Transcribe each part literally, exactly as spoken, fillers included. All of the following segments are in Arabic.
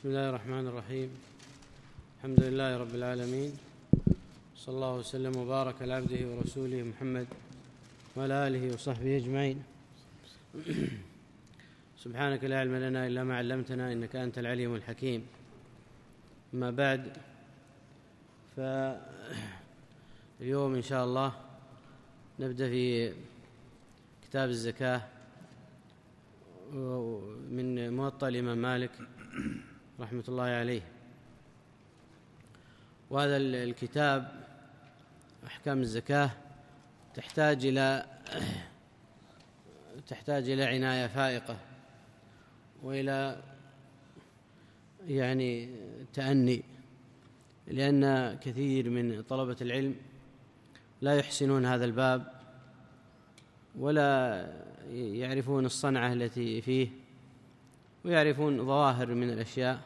بسم الله الرحمن الرحيم. الحمد لله رب العالمين، صلى الله وسلم وبارك على عبده ورسوله محمد وعلى آله وصحبه أجمعين. سبحانك لا علم لنا إلا ما علمتنا إنك أنت العليم الحكيم. أما بعد، فاليوم إن شاء الله نبدأ في كتاب الزكاة من موطأ الإمام مالك رحمة الله عليه. وهذا الكتاب أحكام الزكاة تحتاج إلى تحتاج إلى عناية فائقة وإلى يعني تأني، لأن كثير من طلبة العلم لا يحسنون هذا الباب ولا يعرفون الصنعة التي فيه، ويعرفون ظواهر من الأشياء.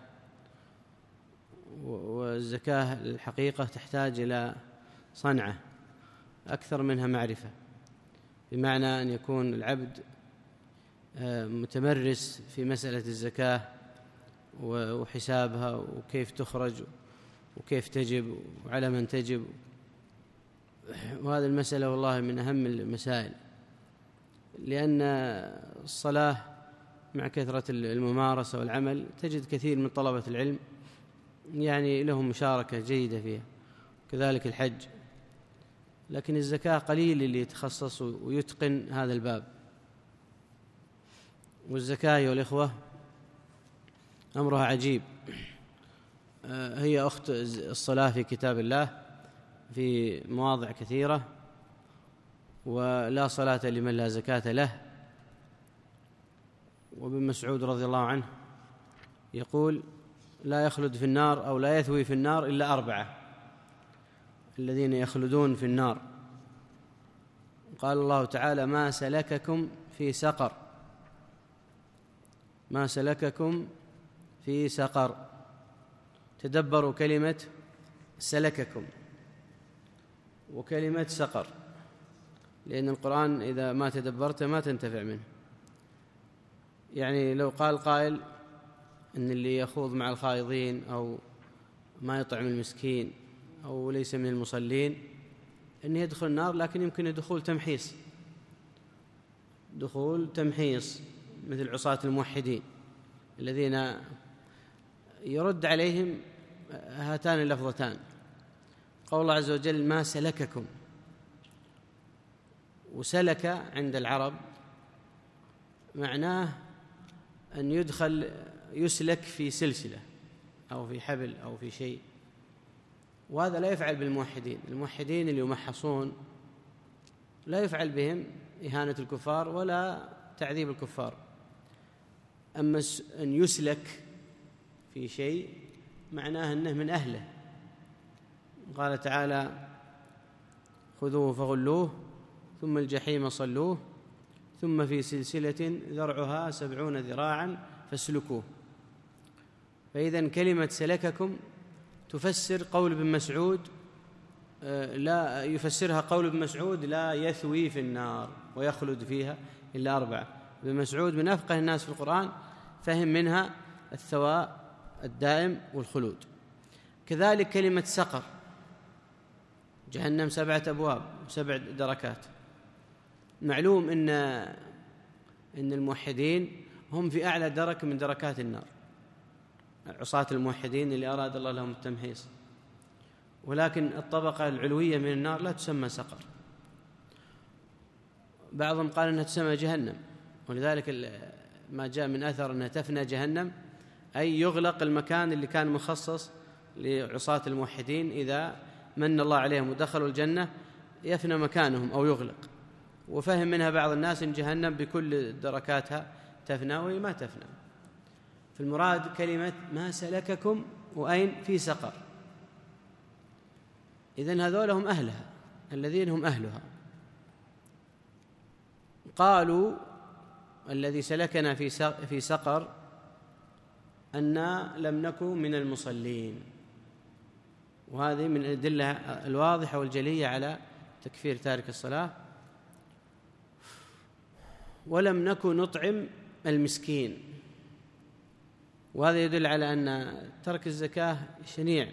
والزكاة الحقيقة تحتاج إلى صنعة أكثر منها معرفة، بمعنى أن يكون العبد متمرس في مسألة الزكاة وحسابها وكيف تخرج وكيف تجب وعلى من تجب. وهذه المسألة والله من أهم المسائل، لأن الصلاة مع كثرة الممارسة والعمل تجد كثير من طلبة العلم يعني لهم مشاركة جيدة فيها، كذلك الحج. لكن الزكاة قليل اللي يتخصص ويتقن هذا الباب. والزكاة أيها الإخوة أمرها عجيب، هي أخت الصلاة في كتاب الله في مواضع كثيرة، ولا صلاة لمن لا زكاة له. وابن مسعود رضي الله عنه يقول: لا يخلد في النار أو لا يثوي في النار إلا أربعة، الذين يخلدون في النار. قال الله تعالى: ما سلككم في سقر، ما سلككم في سقر. تدبروا كلمة سلككم وكلمة سقر، لأن القرآن إذا ما تدبرت ما تنتفع منه. يعني لو قال قائل إن اللي يخوض مع الخائضين أو ما يطعم المسكين أو ليس من المصلين إنه يدخل النار، لكن يمكن دخول تمحيص، دخول تمحيص مثل عصاة الموحدين الذين يرد عليهم هاتان اللفظتان: قول الله عز وجل: ما سلككم. وسلك عند العرب معناه أن يدخل يسلك في سلسلة أو في حبل أو في شيء، وهذا لا يفعل بالموحدين. الموحدين اللي يمحصون لا يفعل بهم إهانة الكفار ولا تعذيب الكفار. أما أن يسلك في شيء معناه أنه من أهله. قال تعالى: خذوه فغلوه ثم الجحيم صلوه ثم في سلسلة ذرعها سبعون ذراعا فاسلكوه. فإذن كلمة سلككم تفسر قول ابن مسعود، لا يفسرها قول ابن مسعود: لا يثوي في النار ويخلد فيها إلا أربعة. ابن مسعود من أفقه الناس في القرآن، فهم منها الثواء الدائم والخلود. كذلك كلمة سقر، جهنم سبعة أبواب وسبع دركات. معلوم إن إن الموحدين هم في أعلى درك من دركات النار، عصاة الموحدين اللي أراد الله لهم التمحيص. ولكن الطبقة العلوية من النار لا تسمى سقر. بعضهم قال أنها تسمى جهنم، ولذلك ما جاء من أثر أنها تفنى جهنم، أي يغلق المكان اللي كان مخصص لعصاة الموحدين. إذا من الله عليهم ودخلوا الجنة يفنى مكانهم أو يغلق. وفهم منها بعض الناس إن جهنم بكل دركاتها تفنى، وهي ما تفنى. في المراد كلمة ما سلككم وأين في سقر. إذن هذول هم أهلها، الذين هم أهلها. قالوا: الذي سلكنا في سقر أننا لم نكن من المصلين. وهذه من الأدلة الواضحة والجلية على تكفير تارك الصلاة. ولم نكن نطعم المسكين، وهذا يدل على أن ترك الزكاة شنيع.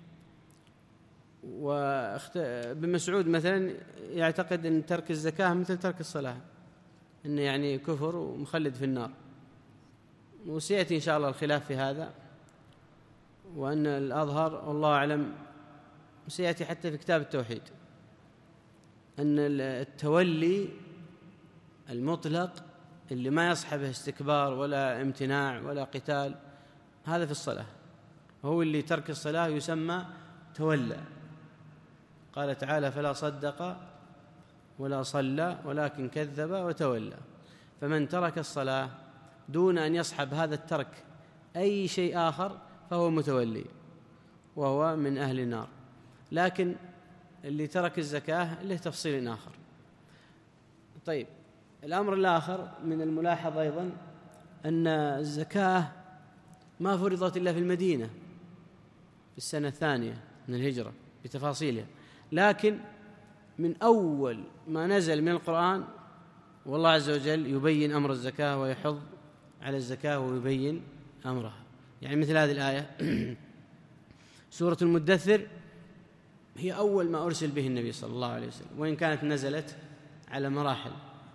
وابن مسعود مثلا يعتقد أن ترك الزكاة مثل ترك الصلاة، أنه يعني كفر ومخلد في النار. وسيأتي إن شاء الله الخلاف في هذا، وأن الأظهر والله أعلم سيأتي حتى في كتاب التوحيد أن التولي المطلق اللي ما يصحبه استكبار ولا امتناع ولا قتال هذا في الصلاة، هو اللي ترك الصلاة يسمى تولى. قال تعالى: فلا صدق ولا صلى ولكن كذب وتولى. فمن ترك الصلاة دون أن يصحب هذا الترك أي شيء آخر فهو متولي وهو من أهل النار. لكن اللي ترك الزكاة له تفصيل آخر. طيب، الأمر الآخر من الملاحظ أيضا أن الزكاة ما فرضت إلا في المدينة في السنة الثانية من الهجرة بتفاصيلها، لكن من أول ما نزل من القرآن والله عز وجل يبين أمر الزكاة ويحض على الزكاة ويبين أمرها. يعني مثل هذه الآية سورة المدثر هي أول ما أرسل به النبي صلى الله عليه وسلم، وإن كانت نزلت على مراحل.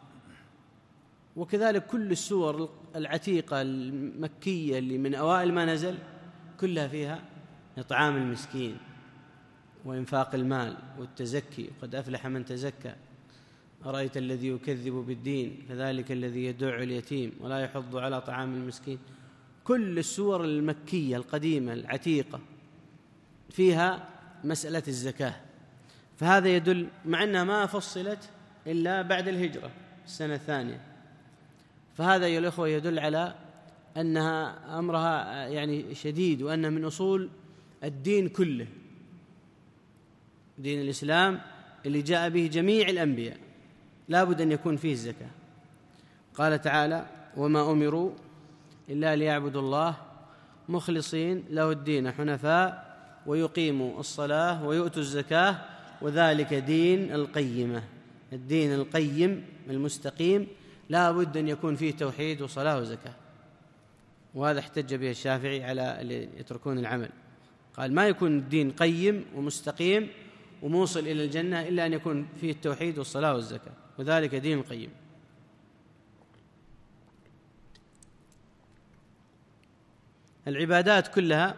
وكذلك كل السور العتيقة المكية اللي من أوائل ما نزل كلها فيها إطعام المسكين وإنفاق المال والتزكي، وقد أفلح من تزكى، أرأيت الذي يكذب بالدين فذلك الذي يدع اليتيم ولا يحض على طعام المسكين. كل السور المكية القديمة العتيقة فيها مسألة الزكاة. فهذا يدل، مع أنها ما فصلت إلا بعد الهجرة السنة الثانية، فهذا يا الأخوة يدل على أنها أمرها يعني شديد، وأن من أصول الدين كله، دين الإسلام اللي جاء به جميع الأنبياء لا بد أن يكون فيه الزكاة. قال تعالى: وما أمروا إلا ليعبدوا الله مخلصين له الدين حنفاء ويقيموا الصلاة ويؤتوا الزكاة وذلك دين القيمة. الدين القيم المستقيم لا بد أن يكون فيه توحيد وصلاة وزكاة. وهذا احتج به الشافعي على اللي يتركون العمل، قال ما يكون الدين قيم ومستقيم وموصل إلى الجنة إلا أن يكون فيه التوحيد والصلاة والزكاة، وذلك دين القيم. العبادات كلها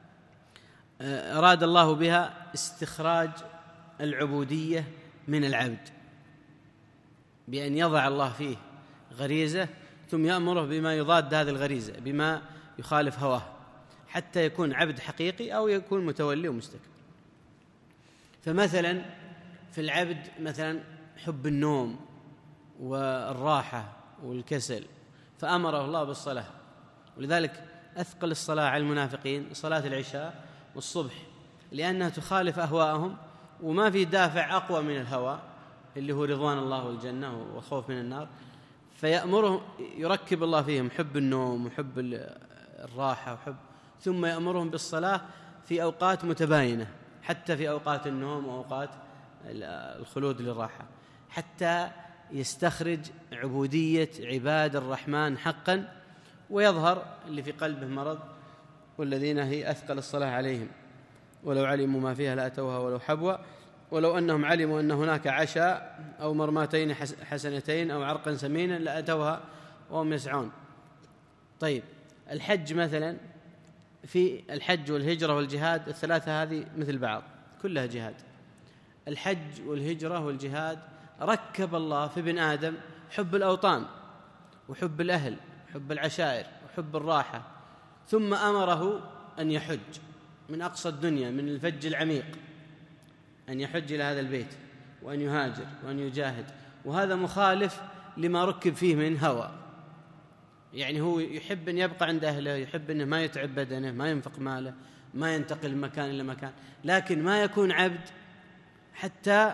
أراد الله بها استخراج العبودية من العبد بأن يضع الله فيه غريزة ثم يأمره بما يضاد هذه الغريزة، بما يخالف هواه، حتى يكون عبد حقيقي أو يكون متولي ومستكبر. فمثلا في العبد مثلا حب النوم والراحة والكسل، فأمره الله بالصلاة، ولذلك أثقل الصلاة على المنافقين صلاة العشاء والصبح، لأنها تخالف أهواءهم وما في دافع أقوى من الهوى اللي هو رضوان الله والجنة والخوف من النار، فيأمرهم يركب الله فيهم حب النوم وحب الراحة وحب، ثم يأمرهم بالصلاة في أوقات متباينة، حتى في أوقات النوم وأوقات الخلود للراحة، حتى يستخرج عبودية عباد الرحمن حقا، ويظهر اللي في قلبه مرض والذين هي أثقل الصلاة عليهم ولو علموا ما فيها لأتوها ولو حبوا ولو أنهم علموا أن هناك عشاء أو مرماتين حسنتين أو عرقا سمينا لأتوها وهم يسعون. طيب، الحج مثلا، في الحج والهجرة والجهاد الثلاثة هذه مثل بعض كلها جهاد. الحج والهجرة والجهاد ركب الله في ابن آدم حب الأوطان وحب الأهل وحب العشائر وحب الراحة، ثم أمره أن يحج من أقصى الدنيا من الفج العميق، أن يحج إلى هذا البيت وأن يهاجر وأن يجاهد، وهذا مخالف لما ركب فيه من هوى. يعني هو يحب أن يبقى عند أهله، يحب أنه ما يتعب بدنه، ما ينفق ماله، ما ينتقل من مكان إلى مكان، لكن ما يكون عبد حتى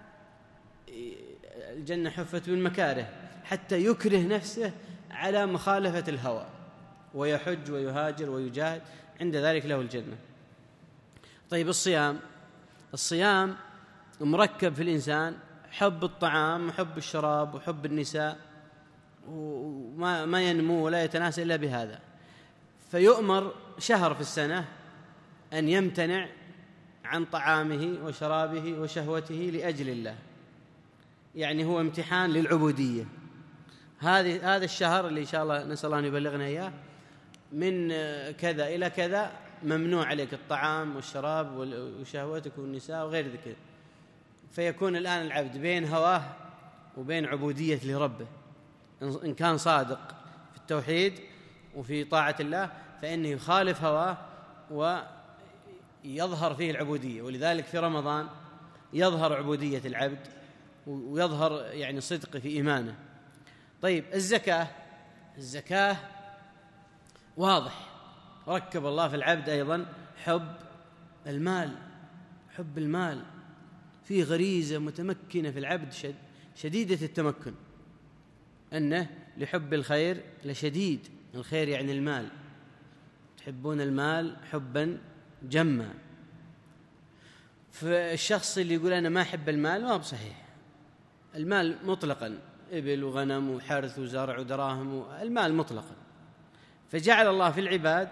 الجنة حفت بالمكاره، حتى يكره نفسه على مخالفة الهوى ويحج ويهاجر ويجاهد، عند ذلك له الجنة. طيب، الصيام الصيام مركب في الإنسان حب الطعام وحب الشراب وحب النساء، وما ما ينمو ولا يتناسى إلا بهذا، فيؤمر شهر في السنة أن يمتنع عن طعامه وشرابه وشهوته لأجل الله، يعني هو امتحان للعبودية. هذه هذا الشهر اللي إن شاء الله نسأل الله أن يبلغنا إياه، من كذا إلى كذا ممنوع عليك الطعام والشراب وشهوتك والنساء وغير ذلك. فيكون الآن العبد بين هواه وبين عبودية لربه. إن كان صادق في التوحيد وفي طاعة الله فإنه يخالف هواه ويظهر فيه العبودية. ولذلك في رمضان يظهر عبودية العبد ويظهر يعني صدق في إيمانه. طيب الزكاة، الزكاة واضح ركب الله في العبد أيضا حب المال، حب المال فيه غريزة متمكنة في العبد شد شديدة التمكن، أنه لحب الخير لشديد. الخير يعني المال، تحبون المال حبا جما. فالشخص اللي يقول أنا ما أحب المال ما هو بصحيح. المال مطلقا إبل وغنم وحرث وزرع ودراهم، المال مطلقا. فجعل الله في العباد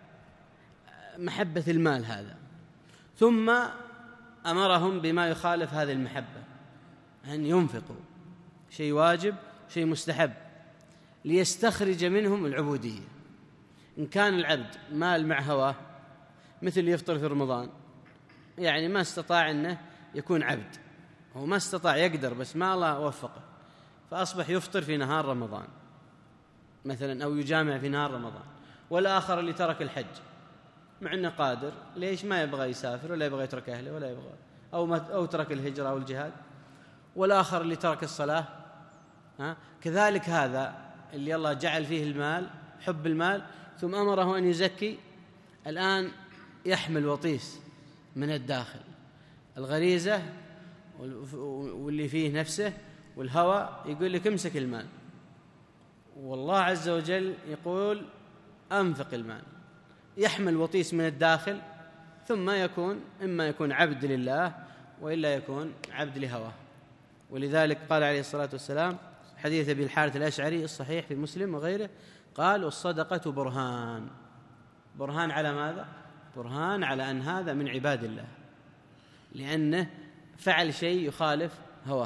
محبة المال هذا، ثم أمرهم بما يخالف هذه المحبة، أن ينفقوا شيء واجب شيء مستحب ليستخرج منهم العبودية. إن كان العبد مال مع هواه مثل يفطر في رمضان، يعني ما استطاع أنه يكون عبد، هو ما استطاع يقدر بس ما الله وفقه، فأصبح يفطر في نهار رمضان مثلا أو يجامع في نهار رمضان. والآخر اللي ترك الحج مع أنه قادر، ليش ما يبغى يسافر ولا يبغى يترك أهله ولا يبغى أو, ما أو ترك الهجرة أو الجهاد. والآخر اللي ترك الصلاة ها؟ كذلك هذا اللي الله جعل فيه المال حب المال ثم أمره أن يزكي، الآن يحمل وطيس من الداخل، الغريزة واللي فيه نفسه والهوى يقول لك امسك المال، والله عز وجل يقول أنفق المال. يحمل وطيس من الداخل ثم يكون إما يكون عبد لله وإلا يكون عبد لهواه. ولذلك قال عليه الصلاة والسلام حديث أبي الحارث الأشعري الصحيح في مسلم وغيره، قال والصدقة برهان. برهان على ماذا؟ برهان على أن هذا من عباد الله، لأنه فعل شيء يخالف هواه،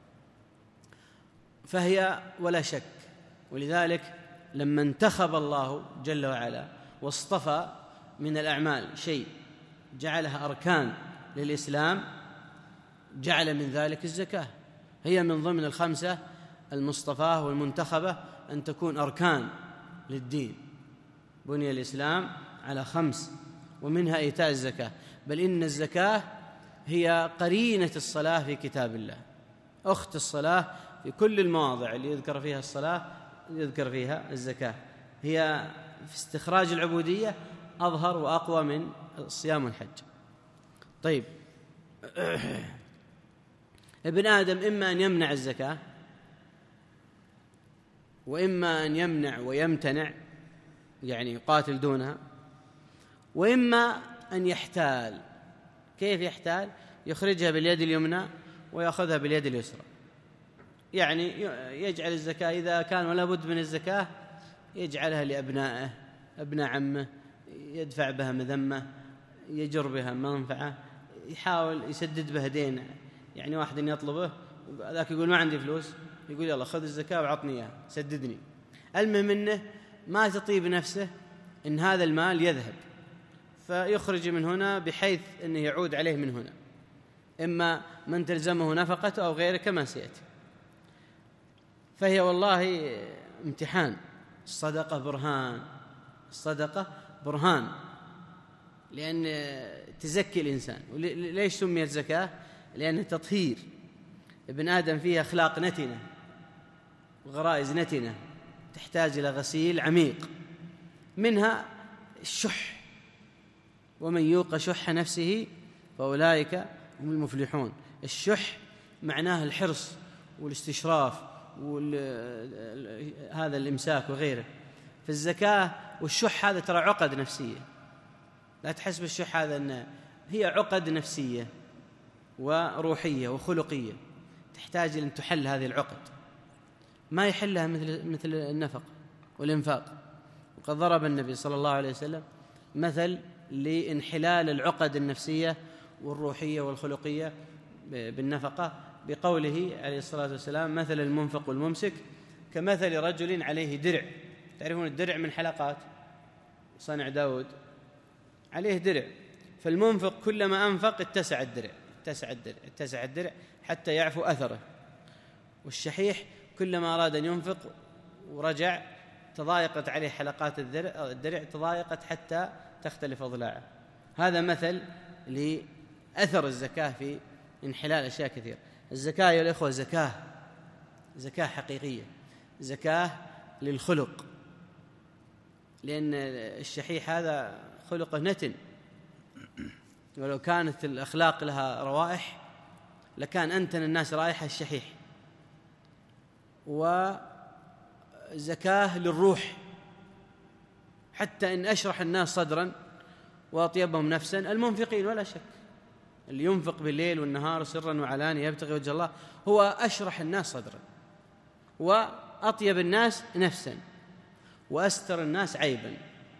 فهي ولا شك. ولذلك لما انتخب الله جل وعلا واصطفى من الأعمال شيء جعلها أركان للإسلام، جعل من ذلك الزكاة، هي من ضمن الخمسة المصطفاة والمنتخبة أن تكون أركان للدين. بني الإسلام على خمس ومنها إيتاء الزكاة، بل إن الزكاة هي قرينة الصلاة في كتاب الله، أخت الصلاة في كل المواضع اللي يذكر فيها الصلاة يذكر فيها الزكاة، هي في استخراج العبودية أظهر وأقوى من الصيام والحج. طيب ابن آدم إما أن يمنع الزكاة وإما أن يمنع ويمتنع، يعني يقاتل دونها، وإما أن يحتال. كيف يحتال؟ يخرجها باليد اليمنى ويأخذها باليد اليسرى، يعني يجعل الزكاة إذا كان ولا بد من الزكاة يجعلها لأبنائه، أبناء عمه، يدفع بها مذمة، يجر بها منفعة، يحاول يسدد به دين. يعني واحد يطلبه ذاك يقول ما عندي فلوس، يقول يلا خذ الزكاة وعطني إياها سددني. المهم إنه ما تطيب نفسه إن هذا المال يذهب، فيخرج من هنا بحيث أنه يعود عليه من هنا، إما من تلزمه نفقته أو غيره كما سيأتي. فهي والله امتحان. الصدقة برهان، الصدقة برهان لأن تزكي الإنسان. ليش سميت زكاة؟ لأن تطهير. ابن آدم فيه أخلاق نتنة وغرائز نتنة تحتاج إلى غسيل عميق، منها الشح، ومن يوق شح نفسه فأولئك هم المفلحون. الشح معناه الحرص والاستشراف وهذا الإمساك وغيره. في الزكاة والشح هذا ترى عقد نفسية، لا تحسب الشح هذا أنه هي عقد نفسية وروحية وخلقية تحتاج أن تحل هذه العقد، ما يحلها مثل مثل النفق والإنفاق. وقد ضرب النبي صلى الله عليه وسلم مثل لانحلال العقد النفسية والروحية والخلقية بالنفقة بقوله عليه الصلاة والسلام: مثل المنفق والممسك كمثل رجل عليه درع. تعرفون الدرع من حلقات صنع داود، عليه درع، فالمنفق كلما أنفق اتسع الدرع اتسع الدرع اتسع الدرع حتى يعفو أثره، والشحيح كلما أراد أن ينفق ورجع تضايقت عليه حلقات الدرع, الدرع تضايقت حتى تختلف أضلاعه. هذا مثل لأثر الزكاة في انحلال أشياء كثيرة. الزكاة يا الإخوة زكاة زكاة حقيقية، زكاة للخلق، لأن الشحيح هذا خلقه نتن، ولو كانت الأخلاق لها روائح لكان أنتن الناس رائحة الشحيح. وزكاة للروح، حتى إن أشرح الناس صدرا وأطيبهم نفسا المنفقين ولا شك، اللي ينفق بالليل والنهار سرا وعلانية يبتغي وجه الله هو أشرح الناس صدرا وأطيب الناس نفسا وأستر الناس عيبا.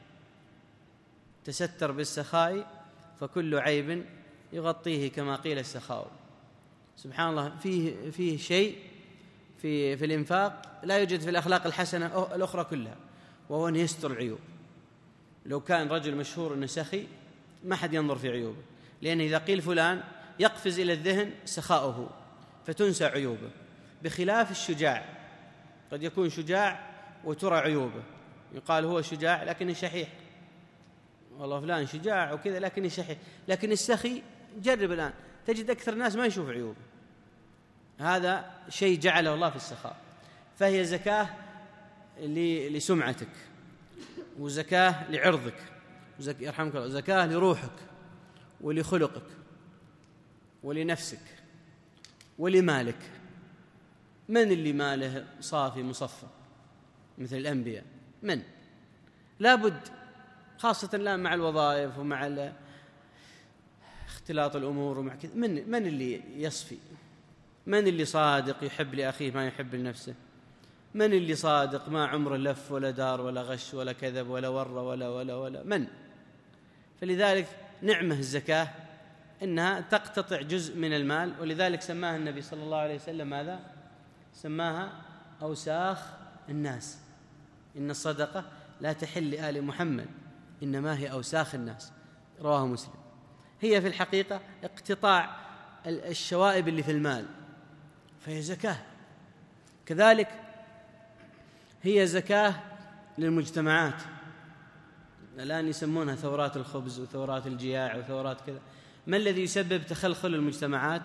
تستر بالسخاء فكل عيب يغطيه كما قيل السخاء. سبحان الله، فيه فيه شيء في في الإنفاق لا يوجد في الأخلاق الحسنة الأخرى كلها، وهو أن يستر العيوب. لو كان رجل مشهور أنه سخي ما حد ينظر في عيوبه، لأن إذا قيل فلان يقفز إلى الذهن سخاؤه فتنسى عيوبه، بخلاف الشجاع. قد يكون شجاع وترى عيوبه، يقال هو شجاع لكنه شحيح، والله فلان شجاع وكذا لكنه شحيح. لكن السخي جرب الآن تجد أكثر الناس ما يشوف عيوبه. هذا شيء جعله الله في السخاء. فهي زكاة لسمعتك، وزكاة لعرضك، وزك... يرحمك الله، زكاة لروحك ولخلقك ولنفسك ولمالك. من اللي ماله صافي مصفى مثل الأنبياء؟ من؟ لابد، خاصة الآن مع الوظائف ومع اختلاط الأمور ومع كذا، من من اللي يصفي؟ من اللي صادق يحب لأخيه ما يحب لنفسه؟ من اللي صادق ما عمره لف ولا دار ولا غش ولا كذب ولا ور ولا ولا ولا من؟ فلذلك نعمة الزكاة إنها تقتطع جزء من المال، ولذلك سماها النبي صلى الله عليه وسلم ماذا؟ سماها أوساخ الناس. إن الصدقة لا تحل لآل محمد إنما هي أوساخ الناس، رواه مسلم. هي في الحقيقة اقتطاع الشوائب اللي في المال، فهي زكاة. كذلك هي زكاة للمجتمعات. الآن يسمونها ثورات الخبز وثورات الجياع وثورات كذا. ما الذي يسبب تخلخل المجتمعات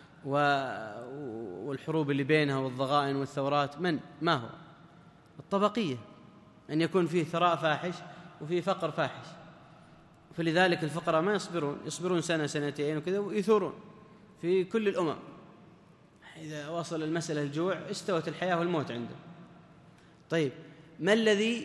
والحروب اللي بينها والضغائن والثورات؟ من؟ ما هو؟ الطبقية، أن يكون فيه ثراء فاحش وفيه فقر فاحش. فلذلك الفقراء ما يصبرون، يصبرون سنة سنتين وكذا ويثورون في كل الأمم. إذا وصل المسألة الجوع استوت الحياة والموت عندهم. طيب، ما الذي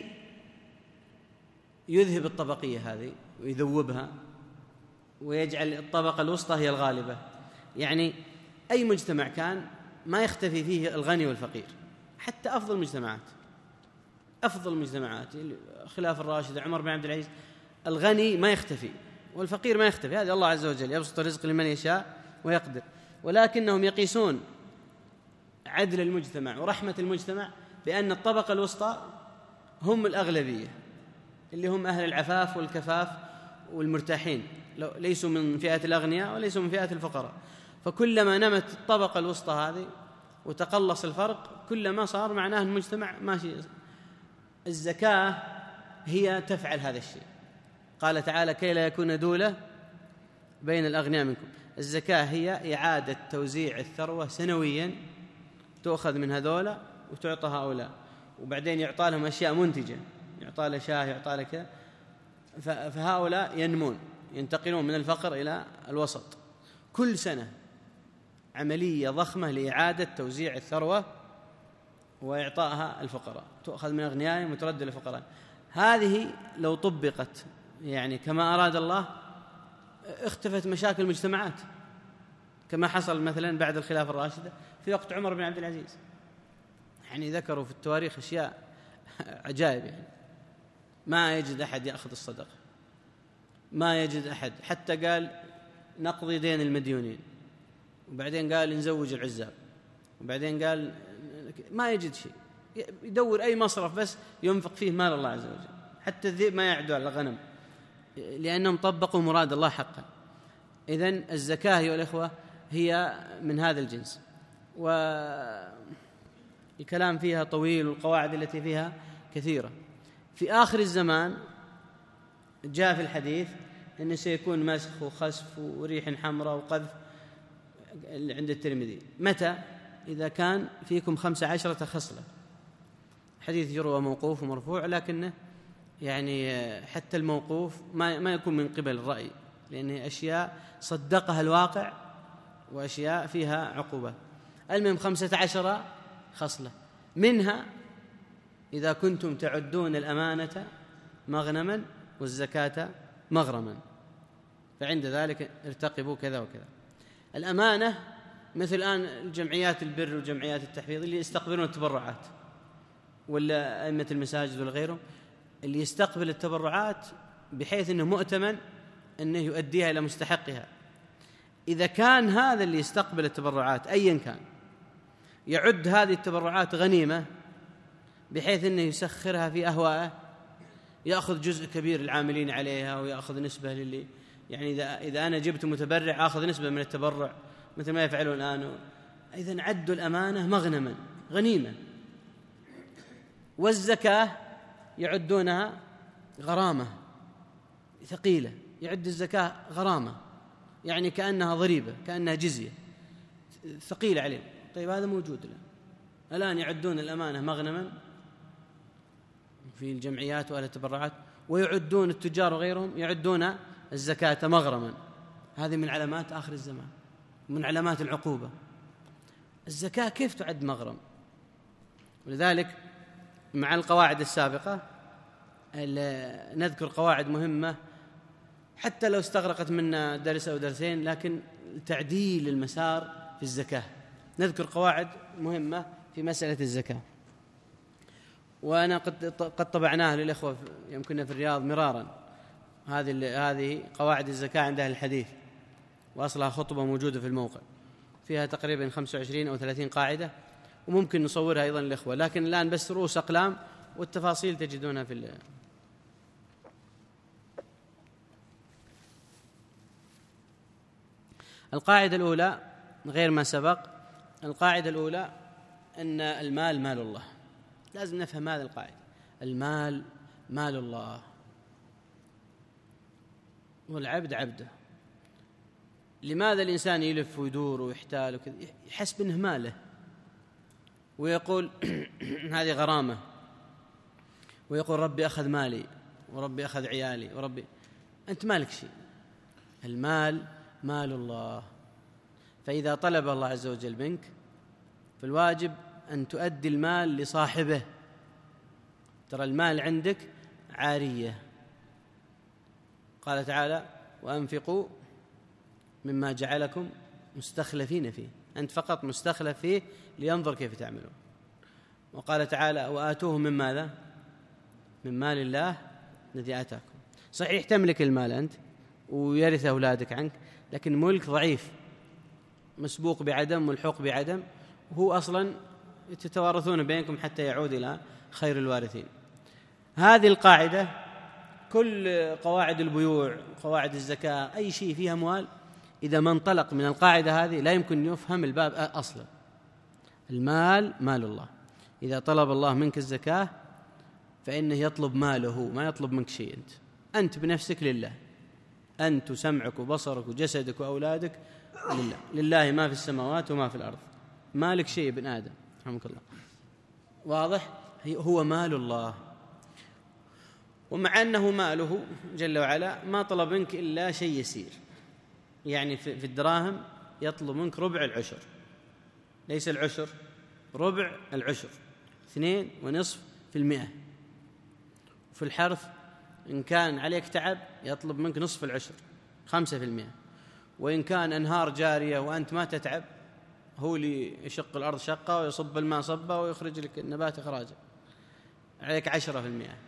يذهب الطبقية هذه ويذوبها ويجعل الطبقة الوسطى هي الغالبة؟ يعني أي مجتمع كان ما يختفي فيه الغني والفقير، حتى أفضل المجتمعات أفضل المجتمعات خلاف الراشد عمر بن عبد العزيز، الغني ما يختفي والفقير ما يختفي. هذا الله عز وجل يبسط الرزق لمن يشاء ويقدر، ولكنهم يقيسون عدل المجتمع ورحمة المجتمع بأن الطبقة الوسطى هم الأغلبية، اللي هم أهل العفاف والكفاف والمرتاحين، ليسوا من فئة الأغنياء وليسوا من فئة الفقراء. فكلما نمت الطبقة الوسطى هذه وتقلص الفرق كلما صار معناه المجتمع ماشي. الزكاة هي تفعل هذا الشيء. قال تعالى: كي لا يكون دولة بين الأغنياء منكم. الزكاة هي إعادة توزيع الثروة سنويا، تؤخذ من هذولا وتعطى هؤلاء، وبعدين يعطى لهم أشياء منتجة، يعطى له شاه يعطى له كذا، فهؤلاء ينمون ينتقلون من الفقر إلى الوسط. كل سنة عملية ضخمة لإعادة توزيع الثروة وإعطائها الفقراء، تؤخذ من أغنيائهم وترد للفقراء. هذه لو طبقت يعني كما أراد الله اختفت مشاكل المجتمعات، كما حصل مثلا بعد الخلافة الراشدة في وقت عمر بن عبد العزيز. يعني ذكروا في التواريخ أشياء عجائب، يعني ما يجد أحد يأخذ الصدقة، ما يجد أحد، حتى قال نقضي دين المديونين، وبعدين قال نزوج العزاب، وبعدين قال ما يجد شيء، يدور أي مصرف بس ينفق فيه مال الله عز وجل. حتى الذئب ما يعدو على الغنم لأنهم طبقوا مراد الله حقا. إذن الزكاة أيها الإخوة هي من هذا الجنس، والكلام فيها طويل والقواعد التي فيها كثيرة. في آخر الزمان جاء في الحديث أنه سيكون مسخ وخسف وريح حمراء وقذف عند الترمذي. متى؟ إذا كان فيكم خمس عشرة خصلة. حديث يروى موقوف ومرفوع، لكنه يعني حتى الموقوف ما ما يكون من قبل الرأي، لأنه أشياء صدقها الواقع وأشياء فيها عقوبة. المهم خمسة عشر خصلة، منها إذا كنتم تعدون الأمانة مغنما والزكاة مغرما فعند ذلك ارتقبوا كذا وكذا. الأمانة مثل الآن الجمعيات البر وجمعيات التحفيظ اللي يستقبلون التبرعات، ولا أئمة المساجد ولا غيره اللي يستقبل التبرعات بحيث أنه مؤتمن أنه يؤديها إلى مستحقها. إذا كان هذا اللي يستقبل التبرعات أيا كان يعد هذه التبرعات غنيمة بحيث أنه يسخرها في أهوائه، يأخذ جزء كبير العاملين عليها ويأخذ نسبة للي يعني إذا, إذا أنا جبت متبرع آخذ نسبة من التبرع مثل ما يفعلون الآن. إذن عدوا الأمانة مغنما غنيمة. والزكاة يعدونها غرامة ثقيلة، يعد الزكاة غرامة يعني كأنها ضريبة، كأنها جزية ثقيلة عليهم. طيب هذا موجود الآن الآن يعدون الأمانة مغنما في الجمعيات وأهل التبرعات، ويعدون التجار وغيرهم يعدون الزكاة مغرما. هذه من علامات آخر الزمان، من علامات العقوبة. الزكاة كيف تعد مغرم؟ ولذلك مع القواعد السابقة نذكر قواعد مهمة حتى لو استغرقت منا درس أو درسين، لكن تعديل المسار في الزكاة. نذكر قواعد مهمة في مسألة الزكاة، وأنا قد قد طبعناها للإخوة يمكننا في الرياض مرارا. هذه هذه قواعد الزكاة عند أهل الحديث، وأصلها خطبة موجودة في الموقع فيها تقريبا خمسة وعشرين أو ثلاثين قاعدة، وممكن نصورها أيضا للإخوة، لكن الآن بس رؤوس أقلام والتفاصيل تجدونها في ال... القاعدة الأولى غير ما سبق. القاعدة الأولى أن المال مال الله. لازم نفهم هذه القاعدة، المال مال الله والعبد عبده. لماذا الإنسان يلف ويدور ويحتال وكذا؟ يحسب أنه ماله ويقول هذه غرامة، ويقول ربي أخذ مالي وربي أخذ عيالي وربي. أنت مالك شيء، المال مال الله. فإذا طلب الله عز وجل منك فالواجب أن تؤدي المال لصاحبه. ترى المال عندك عارية. قال تعالى وأنفقوا مما جعلكم مستخلفين فيه، أنت فقط مستخلف فيه لينظر كيف تعملون. وقال تعالى وآتوه من ماذا؟ من مال الله الذي آتاكم. صحيح تملك المال أنت ويرث أولادك عنك، لكن ملك ضعيف مسبوق بعدم ملحوق بعدم، وهو أصلا تتوارثون بينكم حتى يعود إلى خير الوارثين. هذه القاعدة كل قواعد البيوع قواعد الزكاة أي شيء فيها أموال إذا ما انطلق من القاعدة هذه لا يمكن يفهم الباب أصلا. المال مال الله. إذا طلب الله منك الزكاة فإنه يطلب ماله، ما يطلب منك شيء. أنت أنت بنفسك لله، أنت سمعك وبصرك وجسدك وأولادك لله. لله ما في السماوات وما في الأرض. مالك شيء ابن آدم رحمك الله. واضح؟ هو مال الله. ومع أنه ماله جل وعلا ما طلب منك إلا شيء يسير، يعني في الدراهم يطلب منك ربع العشر، ليس العشر، ربع العشر، اثنين ونصف في المئة. وفي الحرث إن كان عليك تعب يطلب منك نصف العشر، خمسة في المئة. وإن كان أنهار جارية وأنت ما تتعب هو اللي يشق الأرض شقة ويصب الماء صبة ويخرج لك النبات إخراجا، عليك عشرة في المئة.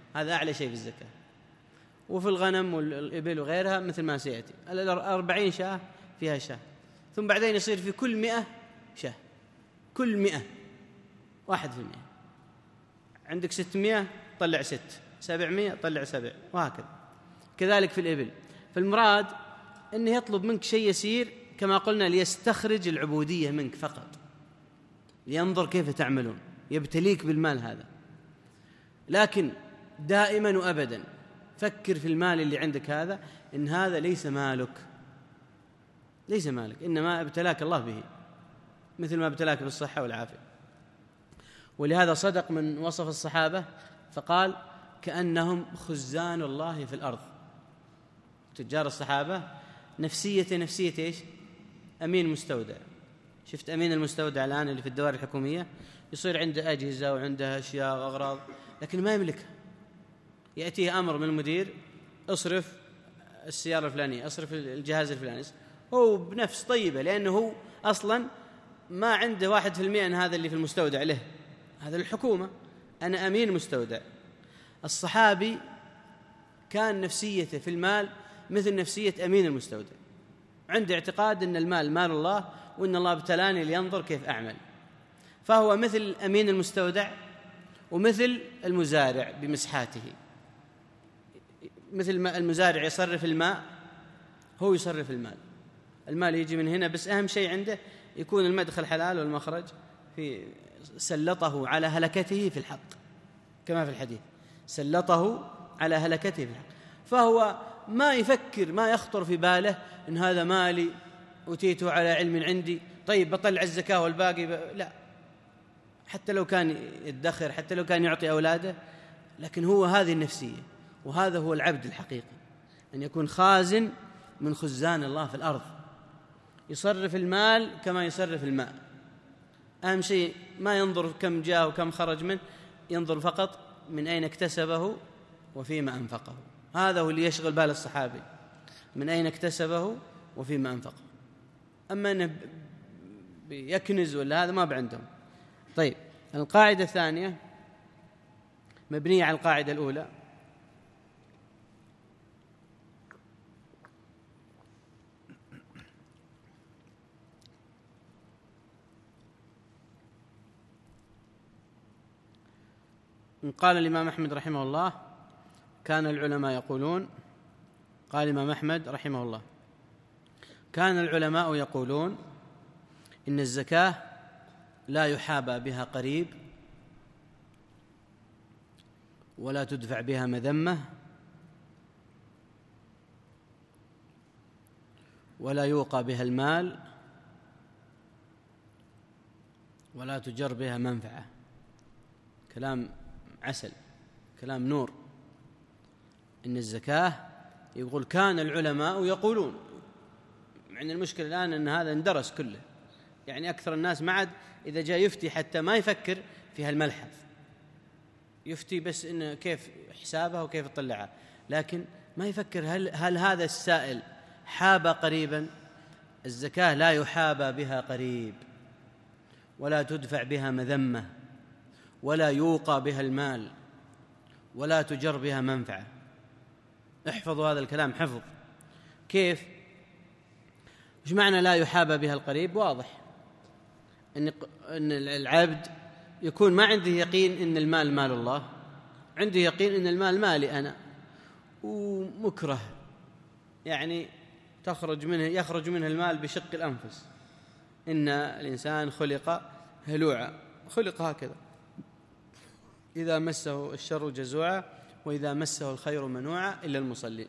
هذا أعلى شيء في الزكاة. وفي الغنم والإبل وغيرها مثل ما سيأتي، الأربعين شاة فيها شاة، ثم بعدين يصير في كل مئة شاة، كل مئة واحد في المئة. عندك ستمائة طلع ست، سبعمائة طلع سبع، وهكذا. كذلك في الإبل. فالمراد أنه يطلب منك شيء يسير كما قلنا ليستخرج العبودية منك فقط، لينظر كيف تعملون، يبتليك بالمال هذا. لكن دائما وأبدا فكر في المال اللي عندك هذا إن هذا ليس مالك، ليس مالك، إنما ابتلاك الله به، مثل ما ابتلاك بالصحة والعافية. ولهذا صدق من وصف الصحابة فقال كأنهم خزان الله في الأرض. تجار الصحابة نفسية نفسية إيش؟ أمين مستودع. شفت أمين المستودع الآن اللي في الدوائر الحكومية يصير عنده أجهزة وعنده أشياء وأغراض لكن ما يملكها، يأتيه أمر من المدير اصرف السيارة الفلانية، اصرف الجهاز الفلاني، هو بنفس طيبة لأنه هو أصلا ما عنده واحد في المئة أن هذا اللي في المستودع له، هذا الحكومة، أنا أمين مستودع. الصحابي كان نفسيته في المال مثل نفسية أمين المستودع، عنده اعتقاد أن المال مال الله وأن الله ابتلاني لينظر كيف أعمل. فهو مثل أمين المستودع ومثل المزارع بمسحاته، مثل ما المزارع يصرف الماء هو يصرف المال، المال يجي من هنا، بس أهم شيء عنده يكون المدخل حلال والمخرج في سلطه على هلكته في الحق، كما في الحديث سلطه على هلكته في الحق. فهو ما يفكر، ما يخطر في باله إن هذا مالي أتيته على علم عندي، طيب بطلع الزكاة والباقي ب... لا، حتى لو كان يدخر، حتى لو كان يعطي أولاده، لكن هو هذه النفسية. وهذا هو العبد الحقيقي، أن يكون خازن من خزان الله في الأرض، يصرف المال كما يصرف الماء. أهم شيء ما ينظر كم جاء وكم خرج منه، ينظر فقط من أين اكتسبه وفيما أنفقه. هذا هو اللي يشغل بال الصحابي، من أين اكتسبه وفيما أنفقه. أما أنه يكنز ولا هذا ما بعندهم. طيب، القاعدة الثانية مبنية على القاعدة الأولى، قال الإمام أحمد رحمه الله كان العلماء يقولون، قال الإمام أحمد رحمه الله كان العلماء يقولون إن الزكاة لا يحابى بها قريب ولا تدفع بها مذمة ولا يوقى بها المال ولا تجر بها منفعة. كلام عسل، كلام نور. إن الزكاة يقول كان العلماء يقولون، يعني المشكلة الآن أن هذا اندرس كله، يعني أكثر الناس ما عاد إذا جاء يفتي حتى ما يفكر في هالملحظ، يفتي بس إنه كيف حسابها وكيف تطلعها، لكن ما يفكر هل, هل هذا السائل حاب قريبا. الزكاة لا يحابى بها قريب ولا تدفع بها مذمة ولا يوقى بها المال ولا تجر بها منفعة. احفظوا هذا الكلام حفظ. كيف؟ وش معنى لا يحابى بها القريب؟ واضح إن إن العبد يكون ما عنده يقين إن المال مال الله، عنده يقين إن المال مالي أنا، ومكره يعني تخرج منه يخرج منه المال بشق الأنفس. إن الإنسان خلق هلوعا، خلق هكذا، إذا مسه الشر جزوعا وإذا مسه الخير منوعا إلا المصلين.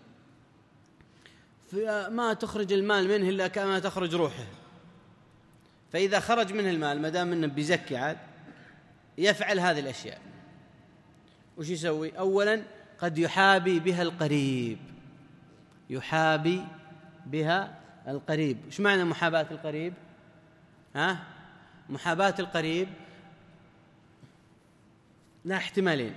فما تخرج المال منه إلا كما تخرج روحه. فإذا خرج منه المال ما دام منه بيزكي عاد يفعل هذه الأشياء. وش يسوي؟ أولا قد يحابي بها القريب، يحابي بها القريب. وش معنى محاباة القريب؟ ها؟ محاباة القريب لا احتمالين،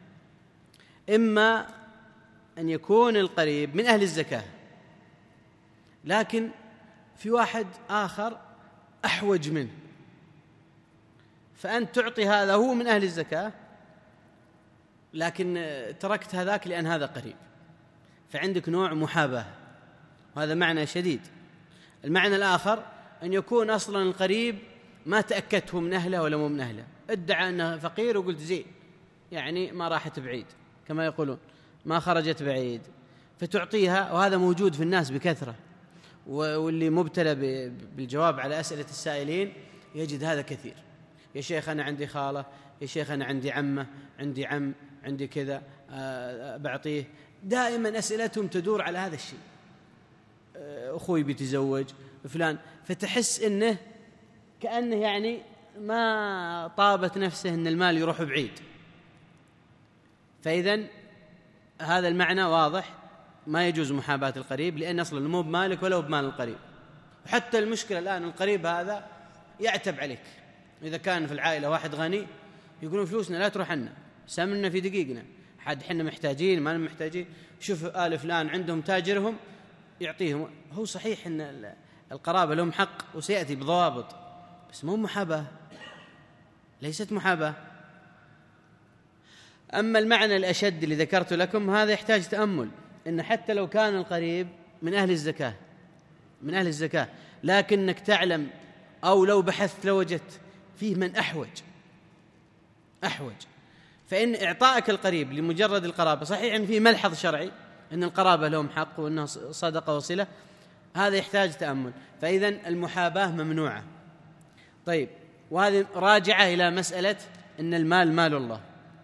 إما أن يكون القريب من أهل الزكاة لكن في واحد آخر أحوج منه، فأنت تعطي هذا هو من أهل الزكاة لكن تركت هذاك لأن هذا قريب، فعندك نوع محاباة، وهذا معنى شديد. المعنى الآخر أن يكون أصلا القريب ما تأكدته من أهله ولا مو من أهله، ادعى أنه فقير وقلت زين، يعني ما راحت بعيد كما يقولون، ما خرجت بعيد، فتعطيها. وهذا موجود في الناس بكثرة، واللي مبتلى بالجواب على أسئلة السائلين يجد هذا كثير. يا شيخ أنا عندي خالة، يا شيخ أنا عندي عمة، عندي عم، عندي كذا، أه بعطيه. دائما أسئلتهم تدور على هذا الشيء، أخوي بيتزوج فلان، فتحس إنه كأنه يعني ما طابت نفسه أن المال يروح بعيد. فإذن هذا المعنى واضح، ما يجوز محاباة القريب، لأن أصلا مو بمالك ولا بمال القريب. وحتى المشكلة الآن القريب هذا يعتب عليك، إذا كان في العائلة واحد غني يقولون فلوسنا لا تروح عنا، سامنا في دقيقنا، حد حنا محتاجين ما محتاجين، شوف آل فلان عندهم تاجرهم يعطيهم. هو صحيح أن القرابة لهم حق وسيأتي بضوابط، بس مو محاباة، ليست محاباة. أما المعنى الأشد اللي ذكرت لكم هذا يحتاج تأمل، إن حتى لو كان القريب من أهل الزكاة من أهل الزكاة لكنك تعلم أو لو بحثت لوجدت فيه من أحوج أحوج فإن إعطائك القريب لمجرد القرابة، صحيح أن فيه ملحظ شرعي أن القرابة لهم حق وأنها صدقة وصلة، هذا يحتاج تأمل. فإذن المحاباة ممنوعة. طيب، وهذه راجعة إلى مسألة أن المال مال الله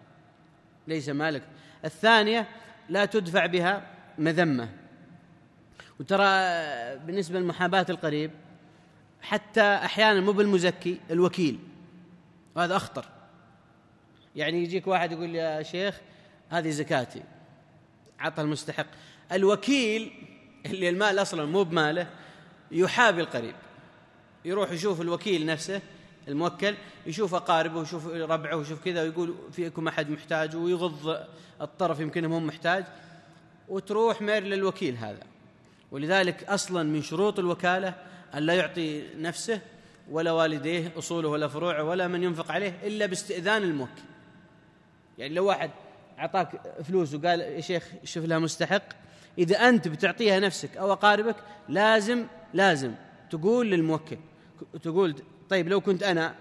ليس مالك. الثانية لا تدفع بها مذمة. وترى بالنسبة لمحاباة القريب حتى أحيانا مو بالمزكي، الوكيل، وهذا أخطر. يعني يجيك واحد يقول يا شيخ هذه زكاتي، عطى المستحق. الوكيل اللي المال أصلا مو بماله يحابي القريب، يروح يشوف الوكيل نفسه الموكل، يشوف أقاربه ويشوف ربعه ويشوف كذا، ويقول فيكم أحد محتاج، ويغض الطرف يمكن هم محتاج، وتروح مير للوكيل هذا. ولذلك أصلا من شروط الوكالة أن لا يعطي نفسه ولا والديه أصوله ولا فروعه ولا من ينفق عليه إلا باستئذان الموكل. يعني لو واحد أعطاك فلوس وقال يا شيخ شوف لها مستحق، إذا أنت بتعطيها نفسك أو أقاربك لازم لازم تقول للموكل، تقول طيب لو كنت أنا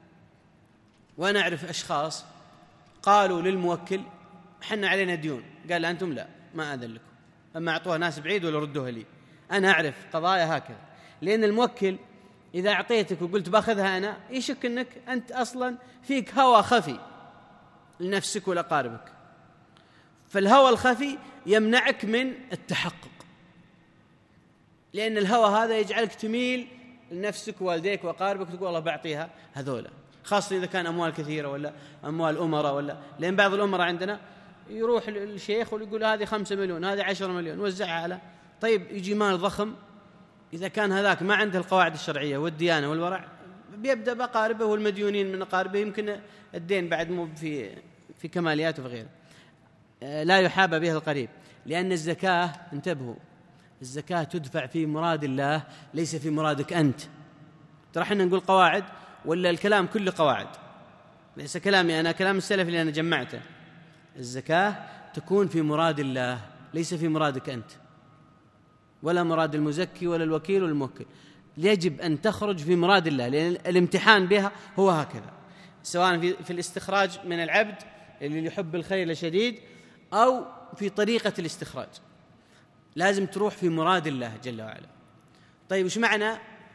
وأنا أعرف أشخاص قالوا للموكل حنا علينا ديون، قال أنتم لا ما أذن لكم، أما أعطوها ناس بعيد ولا ردوها لي. أنا أعرف قضايا هكذا، لأن الموكل إذا أعطيتك وقلت باخذها أنا يشك أنك أنت أصلا فيك هوى خفي لنفسك ولأقاربك، فالهوى الخفي يمنعك من التحقق، لأن الهوى هذا يجعلك تميل لنفسك ووالديك وأقاربك، تقول والله بعطيها هذولا، خاصة إذا كان أموال كثيرة ولا أموال أمراء، ولا لأن بعض الأمراء عندنا يروح الشيخ ويقول هذه خمسة مليون هذه عشرة مليون وزعها على، طيب يجي مال ضخم، إذا كان هذاك ما عنده القواعد الشرعية والديانة والورع بيبدأ بأقاربه والمديونين من أقاربه، يمكن الدين بعد مو في في كماليات وغيره. لا يحابى بها القريب، لأن الزكاة انتبهوا، الزكاة تدفع في مراد الله ليس في مرادك أنت. ترى احنا نقول قواعد ولا الكلام كله قواعد، ليس كلامي أنا، كلام السلف اللي أنا جمعته. الزكاة تكون في مراد الله ليس في مرادك أنت، ولا مراد المزكي ولا الوكيل ولا الموكل، يجب أن تخرج في مراد الله، لأن الامتحان بها هو هكذا، سواء في, في الاستخراج من العبد اللي يحب الخير شديد أو في طريقة الاستخراج، لازم تروح في مراد الله جل وعلا. طيب وش معنى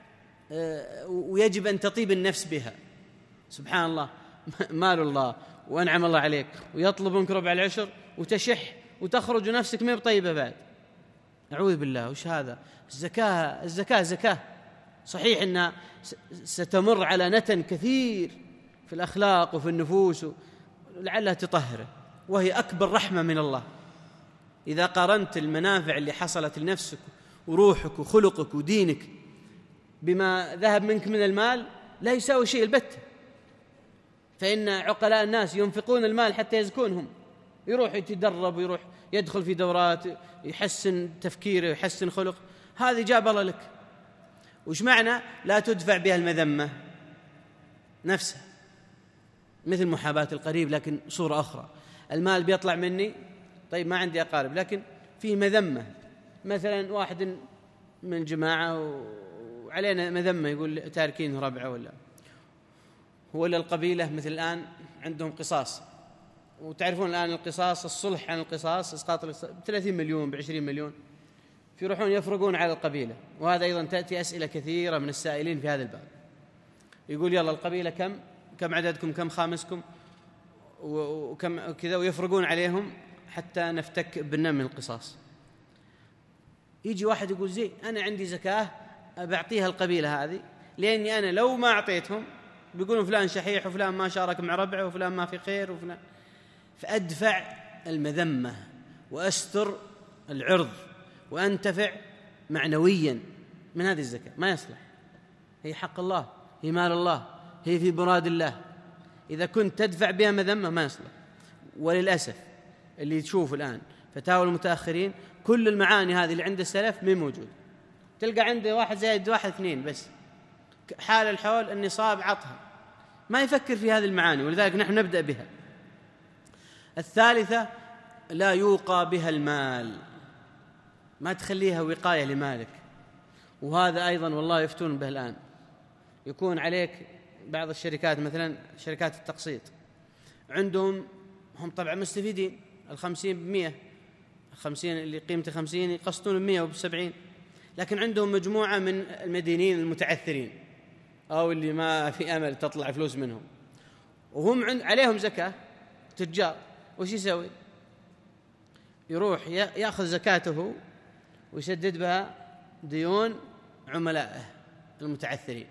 آه ويجب أن تطيب النفس بها؟ سبحان الله، مال الله وأنعم الله عليك ويطلب منك ربع العشر وتشح وتخرج نفسك ما بطيبة بعد، أعوذ بالله. وش هذا؟ الزكاة الزكاة زكاة، صحيح أنها ستمر على نتن كثير في الأخلاق وفي النفوس لعلها تطهره، وهي أكبر رحمة من الله. إذا قارنت المنافع اللي حصلت لنفسك وروحك وخلقك ودينك بما ذهب منك من المال لا يساوي شيء البتة. فإن عقلاء الناس ينفقون المال حتى يزكونهم، يروح يتدرب ويروح يدخل في دورات يحسن تفكيره يحسن خلق، هذه جاب الله لك. وش معنى لا تدفع بها المذمة؟ نفسها مثل محاباة القريب لكن صورة أخرى. المال بيطلع مني، طيب ما عندي أقارب لكن فيه مذمة، مثلا واحد من الجماعة وعلينا مذمة يقول تاركين ربعه، ولا ولا القبيلة مثل الآن عندهم قصاص، وتعرفون الآن القصاص، الصلح عن القصاص إسقاط بثلاثين مليون بعشرين مليون، فيروحون يفرقون على القبيلة. وهذا أيضا تأتي أسئلة كثيرة من السائلين في هذا الباب، يقول يلا القبيلة كم كم عددكم، كم خامسكم، وكم كذا، ويفرقون عليهم حتى نفتك بالنم من القصاص. يجي واحد يقول زي أنا عندي زكاة بعطيها القبيلة هذه، لأني أنا لو ما أعطيتهم بيقولون فلان شحيح وفلان ما شارك مع ربعه وفلان ما في خير وفلان، فأدفع المذمة وأستر العرض وأنتفع معنويا من هذه الزكاة. ما يصلح، هي حق الله، هي مال الله، هي في براد الله، إذا كنت تدفع بها مذمة ما يصلح. وللأسف اللي تشوف الآن فتاوى المتأخرين كل المعاني هذه اللي عند السلف مين موجود، تلقى عنده واحد زائد واحد اثنين بس، حال الحول النصاب عطها، ما يفكر في هذه المعاني، ولذلك نحن نبدأ بها. الثالثة لا يوقى بها المال، ما تخليها وقاية لمالك، وهذا أيضا والله يفتون به الآن. يكون عليك بعض الشركات مثلا شركات التقسيط عندهم، هم طبعا مستفيدين الخمسين بمئة، الخمسين اللي قيمته خمسين يقسطون بمئة وبسبعين، لكن عندهم مجموعة من المدينين المتعثرين أو اللي ما في أمل تطلع فلوس منهم، وهم عند عليهم زكاة تجار. وش يسوي؟ يروح يأخذ زكاته ويسدد بها ديون عملائه المتعثرين.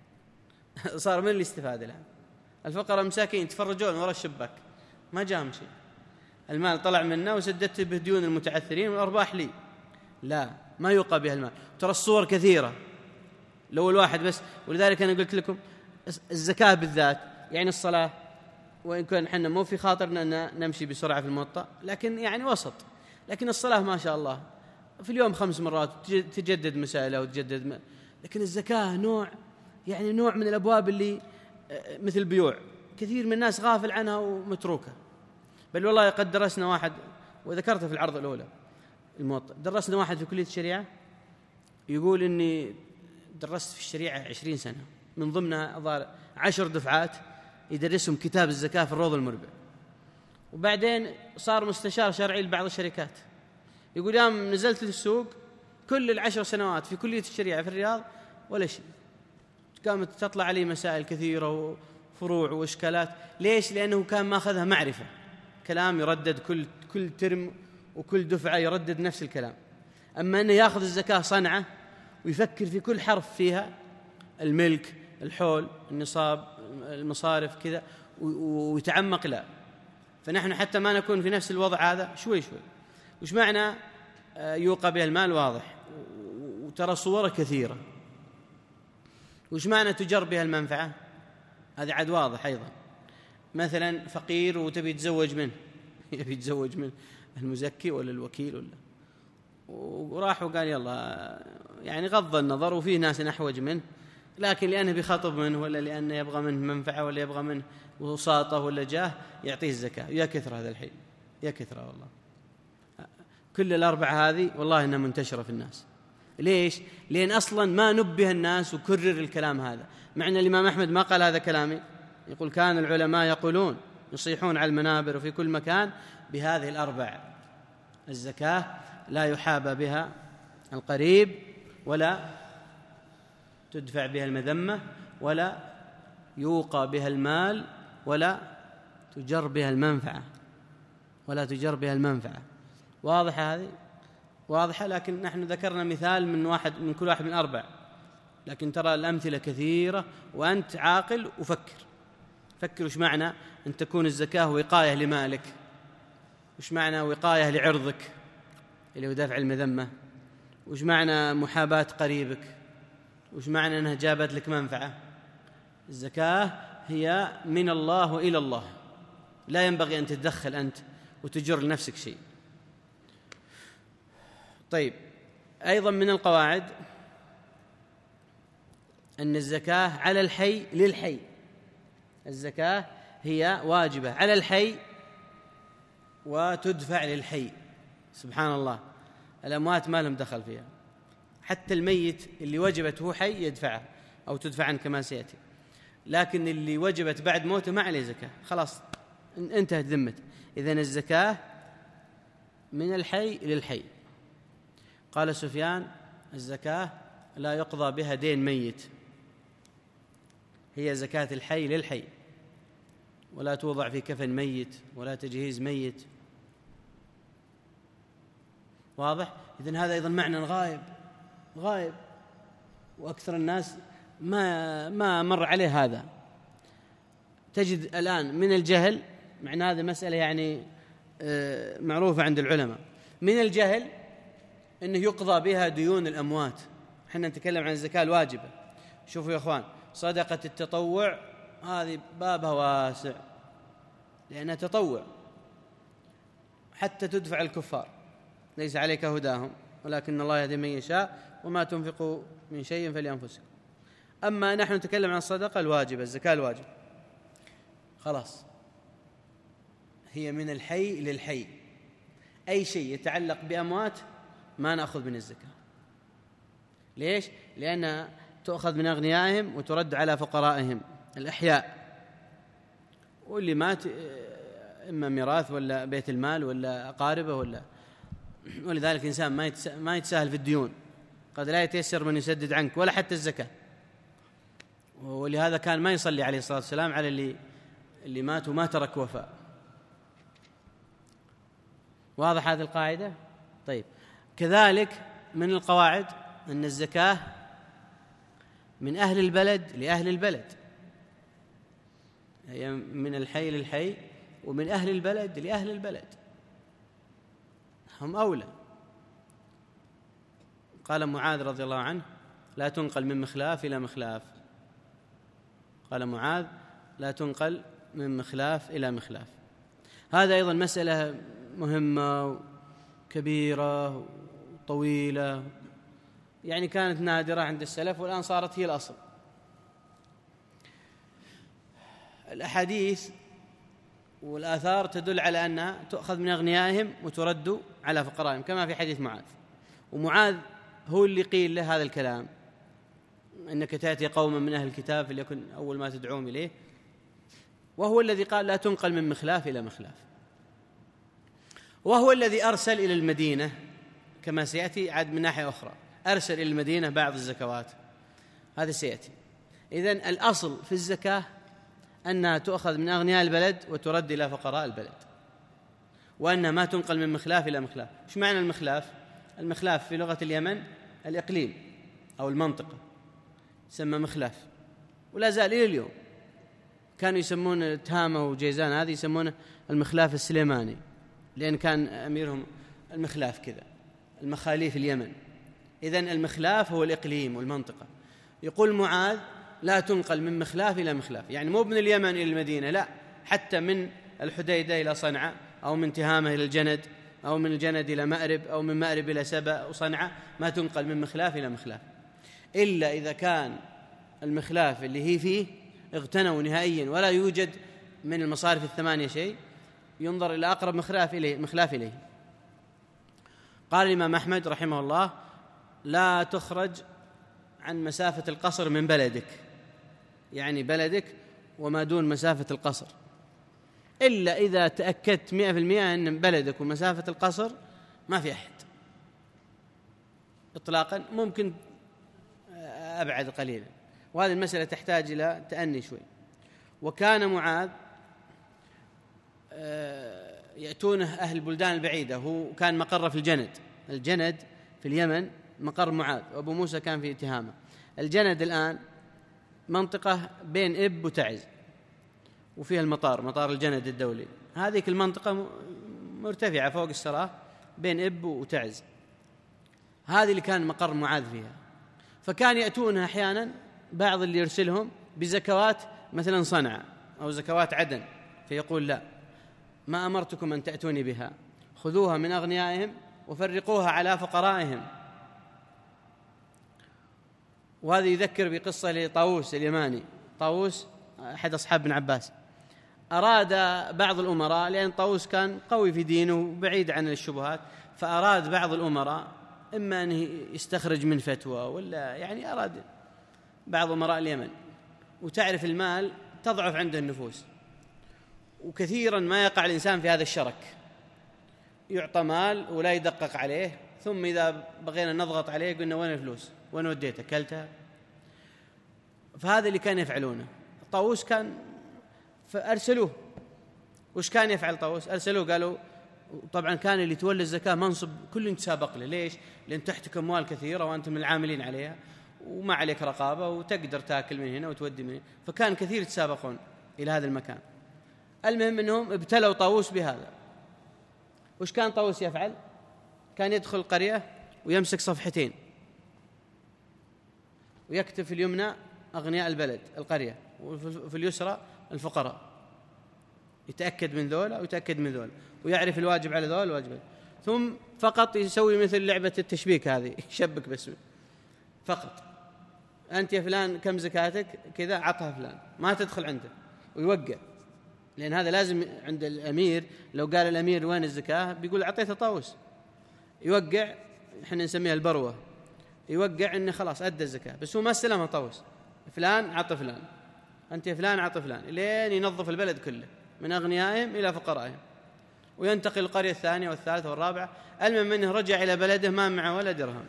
صار من اللي استفاد الآن؟ الفقراء مساكين تفرجون وراء الشباك، ما جاهم شيء، المال طلع منا وسددت به ديون المتعثرين والأرباح لي. لا، ما يوقى بها المال. ترى الصور كثيرة لو الواحد بس، ولذلك أنا قلت لكم الزكاة بالذات، يعني الصلاة وإن كان حنا مو في خاطرنا أن نمشي بسرعة في الموطأ، لكن يعني وسط، لكن الصلاة ما شاء الله في اليوم خمس مرات تجدد مسائل أو تجدد م... لكن الزكاة نوع، يعني نوع من الأبواب اللي مثل بيوع، كثير من الناس غافل عنها ومتروكة. بل والله قد درسنا واحد، وذكرته في العرض الأولى الموطأ، درسنا واحد في كلية الشريعة يقول إني درست في الشريعة عشرين سنة، من ضمنها أظهر عشر دفعات يدرسهم كتاب الزكاة في الروض المربع، وبعدين صار مستشار شرعي لبعض الشركات. يقول يوم نزلت للسوق كل العشر سنوات في كلية الشريعة في الرياض ولا شيء، قامت تطلع عليه مسائل كثيرة وفروع وإشكالات. ليش؟ لأنه كان ماخذها معرفة، كلام يردد كل كل ترم وكل دفعة يردد نفس الكلام. أما أنه يأخذ الزكاة صنعة ويفكر في كل حرف فيها، الملك، الحول، النصاب، المصارف كذا، ويتعمق، لا. فنحن حتى ما نكون في نفس الوضع هذا شوي شوي. وش معنى يوقى بها المال؟ واضح، وترى صوره كثيرة. وش معنى تجر بها المنفعة؟ هذا عاد واضح أيضا. مثلا فقير وتبي تزوج منه، يبي يتزوج منه المزكي ولا الوكيل ولا، وراح وقال يلا، يعني غض النظر، وفيه ناس أحوج منه، لكن لأنه بيخاطب منه ولا لأنه يبغى منه منفعة ولا يبغى منه وساطة ولا جاه يعطيه الزكاة. يا كثرة هذا الحين، يا كثرة والله. كل الأربعة هذه والله إنها منتشرة في الناس. ليش؟ لأن أصلا ما نبه الناس وكرر الكلام هذا، مع أن الإمام أحمد ما قال هذا كلامي، يقول كان العلماء يقولون يصيحون على المنابر وفي كل مكان بهذه الأربع: الزكاة لا يحابى بها القريب، ولا تدفع بها المذمة، ولا يوقى بها المال، ولا تجر بها المنفعة، ولا تجر بها المنفعة. واضحة هذه؟ واضحة. لكن نحن ذكرنا مثال من واحد من كل واحد من أربع، لكن ترى الأمثلة كثيرة، وأنت عاقل وفكر فكر وش معنى أن تكون الزكاة وقاية لمالك، وش معنى وقاية لعرضك اللي هو دفع المذمة، وش معنى محاباة قريبك، وش معنى أنها جابت لك منفعة. الزكاة هي من الله إلى الله، لا ينبغي أن تتدخل أنت وتجر لنفسك شيء. طيب، أيضا من القواعد أن الزكاة على الحي للحي. الزكاة هي واجبة على الحي وتدفع للحي. سبحان الله، الأموات ما لهم دخل فيها، حتى الميت اللي وجبت هو حي يدفعها أو تدفع عنه كما سيأتي، لكن اللي وجبت بعد موته ما عليه زكاة، خلاص انتهت ذمته. إذن الزكاة من الحي للحي. قال سفيان: الزكاة لا يقضى بها دين ميت، هي زكاة الحي للحي، ولا توضع في كفن ميت ولا تجهيز ميت. واضح؟ إذن هذا أيضا معنى غائب غائب وأكثر الناس ما ما مر عليه هذا. تجد الآن من الجهل، معنى هذه مسألة يعني معروفة عند العلماء، من الجهل أنه يقضى بها ديون الأموات. حنا نتكلم عن الزكاة الواجبة. شوفوا يا أخوان، صدقة التطوع هذه بابها واسع، لأنها تطوع حتى تدفع الكفار، ليس عليك هداهم ولكن الله يهدي من يشاء وما تنفقوا من شيء فلأنفسكم. أما نحن نتكلم عن الصدقة الواجبة، الزكاة الواجبة، خلاص هي من الحي للحي، أي شيء يتعلق بأموات ما نأخذ من الزكاة. ليش؟ لأنها تؤخذ من أغنيائهم وترد على فقرائهم الأحياء، واللي مات إما ميراث ولا بيت المال ولا أقاربه ولا. ولذلك الإنسان ما ما يتساهل في الديون، قد لا يتيسر من يسدد عنك ولا حتى الزكاة. ولهذا كان ما يصلي عليه الصلاة والسلام على اللي اللي مات وما ترك وفاء. واضح هذه القاعدة؟ طيب، كذلك من القواعد أن الزكاة من أهل البلد لأهل البلد، هي من الحي للحي ومن أهل البلد لأهل البلد، هم أولى. قال معاذ رضي الله عنه: لا تنقل من مخلاف إلى مخلاف. قال معاذ: لا تنقل من مخلاف إلى مخلاف. هذا أيضا مسألة مهمة كبيرة طويلة، يعني كانت نادرة عند السلف والآن صارت هي الأصل. الأحاديث والآثار تدل على أنها تؤخذ من أغنيائهم وترد على فقرائهم، كما في حديث معاذ. ومعاذ هو اللي قيل له هذا الكلام: إنك تأتي قوما من أهل الكتاب فليكن أول ما تدعوهم إليه، وهو الذي قال: لا تنقل من مخلاف إلى مخلاف، وهو الذي أرسل إلى المدينة كما سيأتي عاد من ناحية أخرى، أرسل إلى المدينة بعض الزكوات، هذا سيأتي. إذن الأصل في الزكاة أنها تؤخذ من أغنياء البلد وترد إلى فقراء البلد، وأنها ما تنقل من مخلاف إلى مخلاف. إيش معنى المخلاف؟ المخلاف في لغة اليمن الإقليم أو المنطقة، يسمى مخلاف، ولا زال إلى اليوم. كانوا يسمون تهامة وجيزان هذه يسمونه المخلاف السليماني، لأن كان أميرهم المخلاف كذا، المخاليف اليمن. إذن المخلاف هو الإقليم والمنطقة. يقول معاذ: لا تنقل من مخلاف إلى مخلاف، يعني مو من اليمن إلى المدينة، لا، حتى من الحديدة إلى صنعاء، أو من تهامة إلى الجند، أو من الجند إلى مأرب، أو من مأرب إلى سبأ وصنعاء، ما تنقل من مخلاف إلى مخلاف، إلا إذا كان المخلاف اللي هي فيه اغتنوا نهائيا ولا يوجد من المصارف الثمانية شيء، ينظر إلى أقرب مخلاف إليه, مخلاف إليه. قال الإمام أحمد رحمه الله: لا تخرج عن مسافة القصر من بلدك، يعني بلدك وما دون مسافة القصر، إلا إذا تأكدت مئة في المئة أن بلدك ومسافة القصر ما في أحد إطلاقا، ممكن أبعد قليلا، وهذه المسألة تحتاج إلى تأني شوي. وكان معاذ يأتونه أهل البلدان البعيدة، هو كان مقر في الجند، الجند في اليمن مقر معاذ، وأبو موسى كان في تهامة. الجند الآن منطقة بين إب وتعز، وفيها المطار، مطار الجند الدولي، هذه المنطقة مرتفعة فوق السراء بين إب وتعز، هذه اللي كان مقر معاذ فيها. فكان يأتونها أحيانا بعض اللي يرسلهم بزكوات مثلا صنعاء أو زكوات عدن، فيقول: لا، ما أمرتكم أن تأتوني بها، خذوها من أغنيائهم وفرقوها على فقرائهم. وهذا يذكر بقصة لطاووس اليماني، طاووس أحد أصحاب ابن عباس، أراد بعض الأمراء، لأن طاووس كان قوي في دينه وبعيد عن الشبهات، فأراد بعض الأمراء إما أن يستخرج من فتوى ولا يعني أراد بعض أمراء اليمن، وتعرف المال تضعف عنده النفوس، وكثيرا ما يقع الإنسان في هذا الشرك، يعطى مال ولا يدقق عليه، ثم إذا بغينا نضغط عليه قلنا وين الفلوس، وين وديتها، كلتها. فهذا اللي كان يفعلونه. طاووس كان فأرسلوه. وش كان يفعل طاووس؟ أرسلوه، قالوا طبعا كان اللي يتولى الزكاة منصب كل يتسابق له. ليش؟ لأن تحتك أموال كثيرة وأنت من العاملين عليها وما عليك رقابة وتقدر تأكل من هنا وتودي من هنا، فكان كثير يتسابقون إلى هذا المكان. المهم أنهم ابتلوا طاووس بهذا. وش كان طاووس يفعل؟ كان يدخل القرية ويمسك صفحتين ويكتب في اليمنى أغنياء البلد القرية، وفي اليسرى الفقراء، يتأكد من ذولا ويتأكد من ذولا، ويعرف الواجب على ذولا والواجب، ثم فقط يسوي مثل لعبة التشبيك هذه، يشبك باسمه فقط. أنت يا فلان كم زكاتك؟ كذا، عطها فلان، ما تدخل عنده، ويوقع. لأن هذا لازم عند الأمير، لو قال الأمير وين الزكاة بيقول أعطيته طاووس، يوقع، إحنا نسميها البروة، يوقع إنه خلاص أدى الزكاة، بس هو ما استلمها طاووس. فلان عطى فلان، أنت يا فلان عطى فلان، لين ينظف البلد كله من أغنيائهم إلى فقرائهم، وينتقل القرية الثانية والثالثة والرابعة. المهم أنه رجع إلى بلده ما معه ولا درهم.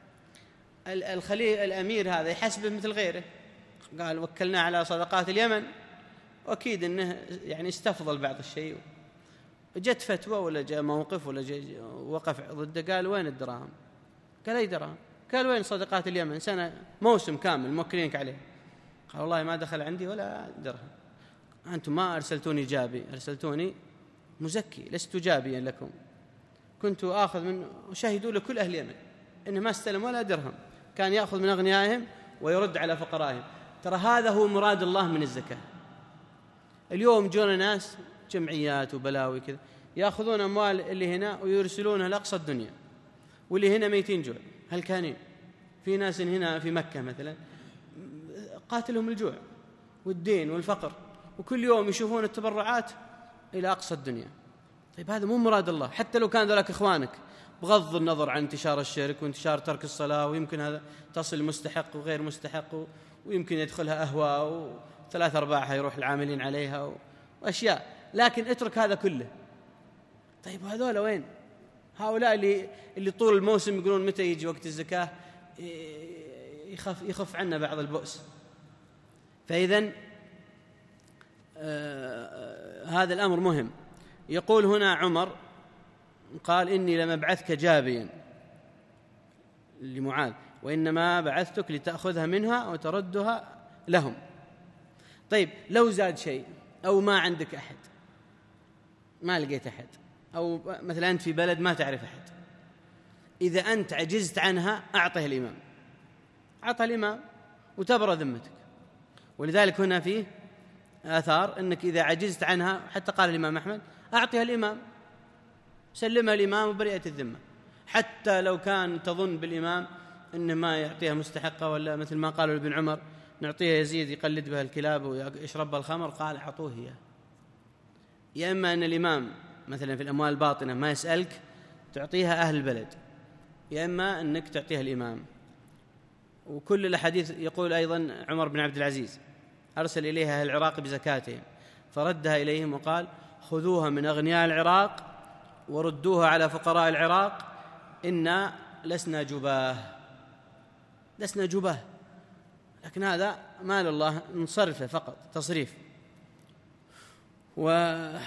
الخليل الأمير هذا يحسبه مثل غيره، قال وكلنا على صدقات اليمن، وأكيد أنه يعني استفضل بعض الشيء. جت فتوى ولا جاء موقف ولا جاء وقف ضده، قال وين الدراهم؟ قال أي دراهم؟ قال وين صدقات اليمن؟ سنة موسم كامل موكلينك عليه. قال والله ما دخل عندي ولا درهم، أنتم ما أرسلتوني جابي، أرسلتوني مزكي، لست جابيا لكم، كنت آخذ من وشهدوا لكل أهل اليمن إنه ما استلم ولا درهم، كان يأخذ من أغنيائهم ويرد على فقرائهم. ترى هذا هو مراد الله من الزكاة. اليوم جونا ناس جمعيات وبلاوي كذا يأخذون أموال اللي هنا ويرسلونها لأقصى الدنيا، واللي هنا ميتين جوع هلكانين. في ناس هنا في مكة مثلا قاتلهم الجوع والدين والفقر، وكل يوم يشوفون التبرعات إلى أقصى الدنيا. طيب هذا مو مراد الله، حتى لو كان ذلك إخوانك، بغض النظر عن انتشار الشرك وانتشار ترك الصلاة، ويمكن هذا تصل مستحق وغير مستحق، ويمكن يدخلها أهواء وثلاث أرباعها يروح العاملين عليها وأشياء، لكن اترك هذا كله. طيب هذول وين؟ هؤلاء اللي اللي طول الموسم يقولون متى يجي وقت الزكاة، يخف يخف عنا بعض البؤس. فإذن آه هذا الأمر مهم. يقول هنا عمر قال إني لم أبعثك جابيا لمعاذ، وإنما بعثتك لتأخذها منها وتردها لهم. طيب لو زاد شيء أو ما عندك أحد، ما لقيت أحد، أو مثلا أنت في بلد ما تعرف أحد، إذا أنت عجزت عنها أعطه الإمام، أعطه الإمام وتبرى ذمتك. ولذلك هنا فيه آثار أنك إذا عجزت عنها، حتى قال الإمام أحمد أعطيها الإمام، سلمها الإمام وبرئت الذمة، حتى لو كان تظن بالإمام أنه ما يعطيها مستحقة، ولا مثل ما قالوا لابن عمر نعطيها يزيد يقلد بها الكلاب ويشرب بها الخمر، قال أعطوه إياه. يا إما أن الإمام مثلا في الأموال الباطنة ما يسألك تعطيها أهل البلد، يا إما أنك تعطيها الإمام. وكل الأحاديث يقول أيضا عمر بن عبد العزيز أرسل إليها أهل العراق بزكاتهم، فردها إليهم وقال خذوها من أغنياء العراق وردوها على فقراء العراق، إنا لسنا جباه، لسنا جباه، لكن هذا مال الله نصرفه فقط تصريف. وكثير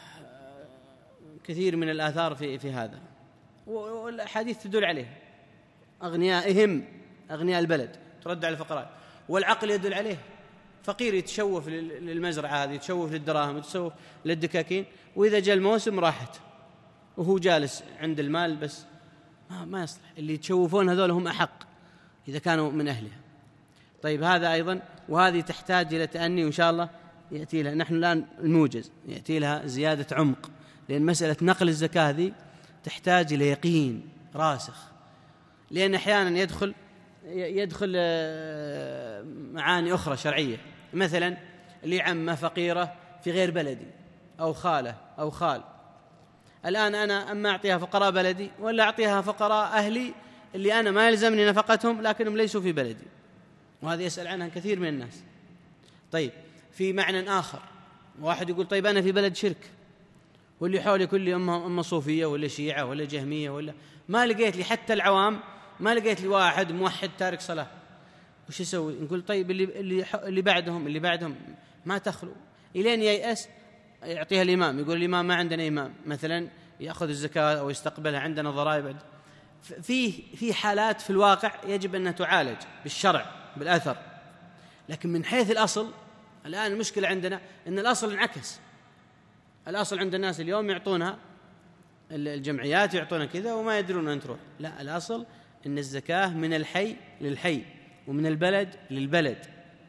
من الآثار في في هذا، والأحاديث تدل عليه. أغنيائهم أغنياء البلد ترد على الفقراء، والعقل يدل عليه. فقير يتشوف للمزرعة هذه، يتشوف للدراهم، يتشوف للدكاكين، وإذا جاء الموسم راحت وهو جالس عند المال بس ما, ما يصلح. اللي يتشوفون هذول هم أحق إذا كانوا من أهلها. طيب هذا أيضا، وهذه تحتاج إلى تأني، وإن شاء الله يأتي لها نحن الآن الموجز يأتي لها زيادة عمق، لأن مسألة نقل الزكاة هذه تحتاج إلى يقين راسخ، لأن أحيانا يدخل يدخل معاني أخرى شرعية، مثلا لعمة فقيرة في غير بلدي أو خالة أو خال، الآن أنا أما أعطيها فقراء بلدي ولا أعطيها فقراء أهلي اللي أنا ما يلزمني نفقتهم لكنهم ليسوا في بلدي؟ وهذا يسأل عنها كثير من الناس. طيب في معنى آخر، واحد يقول طيب أنا في بلد شرك واللي حولي كل أمة أمة صوفية ولا شيعة ولا جهمية ولا ما لقيت لي حتى العوام، ما لقيت لي واحد موحد تارك صلاة، وش يسوي؟ نقول طيب اللي اللي اللي بعدهم اللي بعدهم ما تخلو إلين ييأس يعطيها الإمام، يقول الإمام ما عندنا إمام مثلا يأخذ الزكاة أو يستقبلها، عندنا ضرائب. في في حالات في الواقع يجب أن تعالج بالشرع بالأثر، لكن من حيث الأصل الآن المشكلة عندنا أن الأصل انعكس. الأصل عند الناس اليوم يعطونها الجمعيات يعطونها كذا وما يدرون أن تروح. لا، الأصل أن الزكاة من الحي للحي ومن البلد للبلد.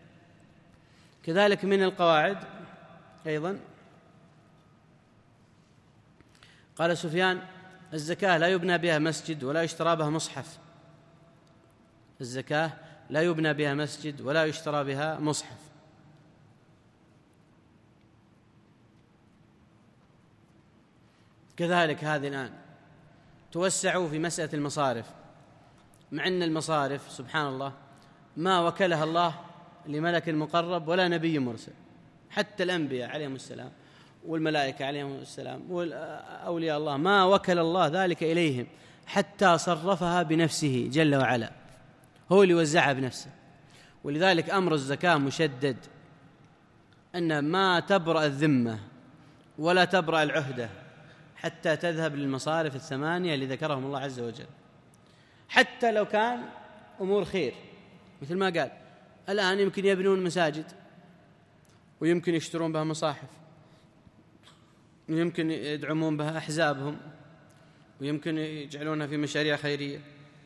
كذلك من القواعد أيضا قال سفيان: الزكاة لا يبنى بها مسجد ولا يشترى بها مصحف. الزكاة لا يبنى بها مسجد ولا يشترى بها مصحف. كذلك هذه الآن توسعوا في مسألة المصارف، مع أن المصارف سبحان الله ما وكلها الله لملك مقرب ولا نبي مرسل، حتى الأنبياء عليهم السلام والملائكة عليهم السلام والأولياء الله ما وكل الله ذلك إليهم حتى صرفها بنفسه جل وعلا، هو اللي وزعها بنفسه. ولذلك أمر الزكاة مشدد، أن ما تبرأ الذمة ولا تبرأ العهدة حتى تذهب للمصارف الثمانية اللي ذكرهم الله عز وجل، حتى لو كان أمور خير. مثل ما قال الآن يمكن يبنون مساجد ويمكن يشترون بها مصاحف ويمكن يدعمون بها أحزابهم ويمكن يجعلونها في مشاريع خيرية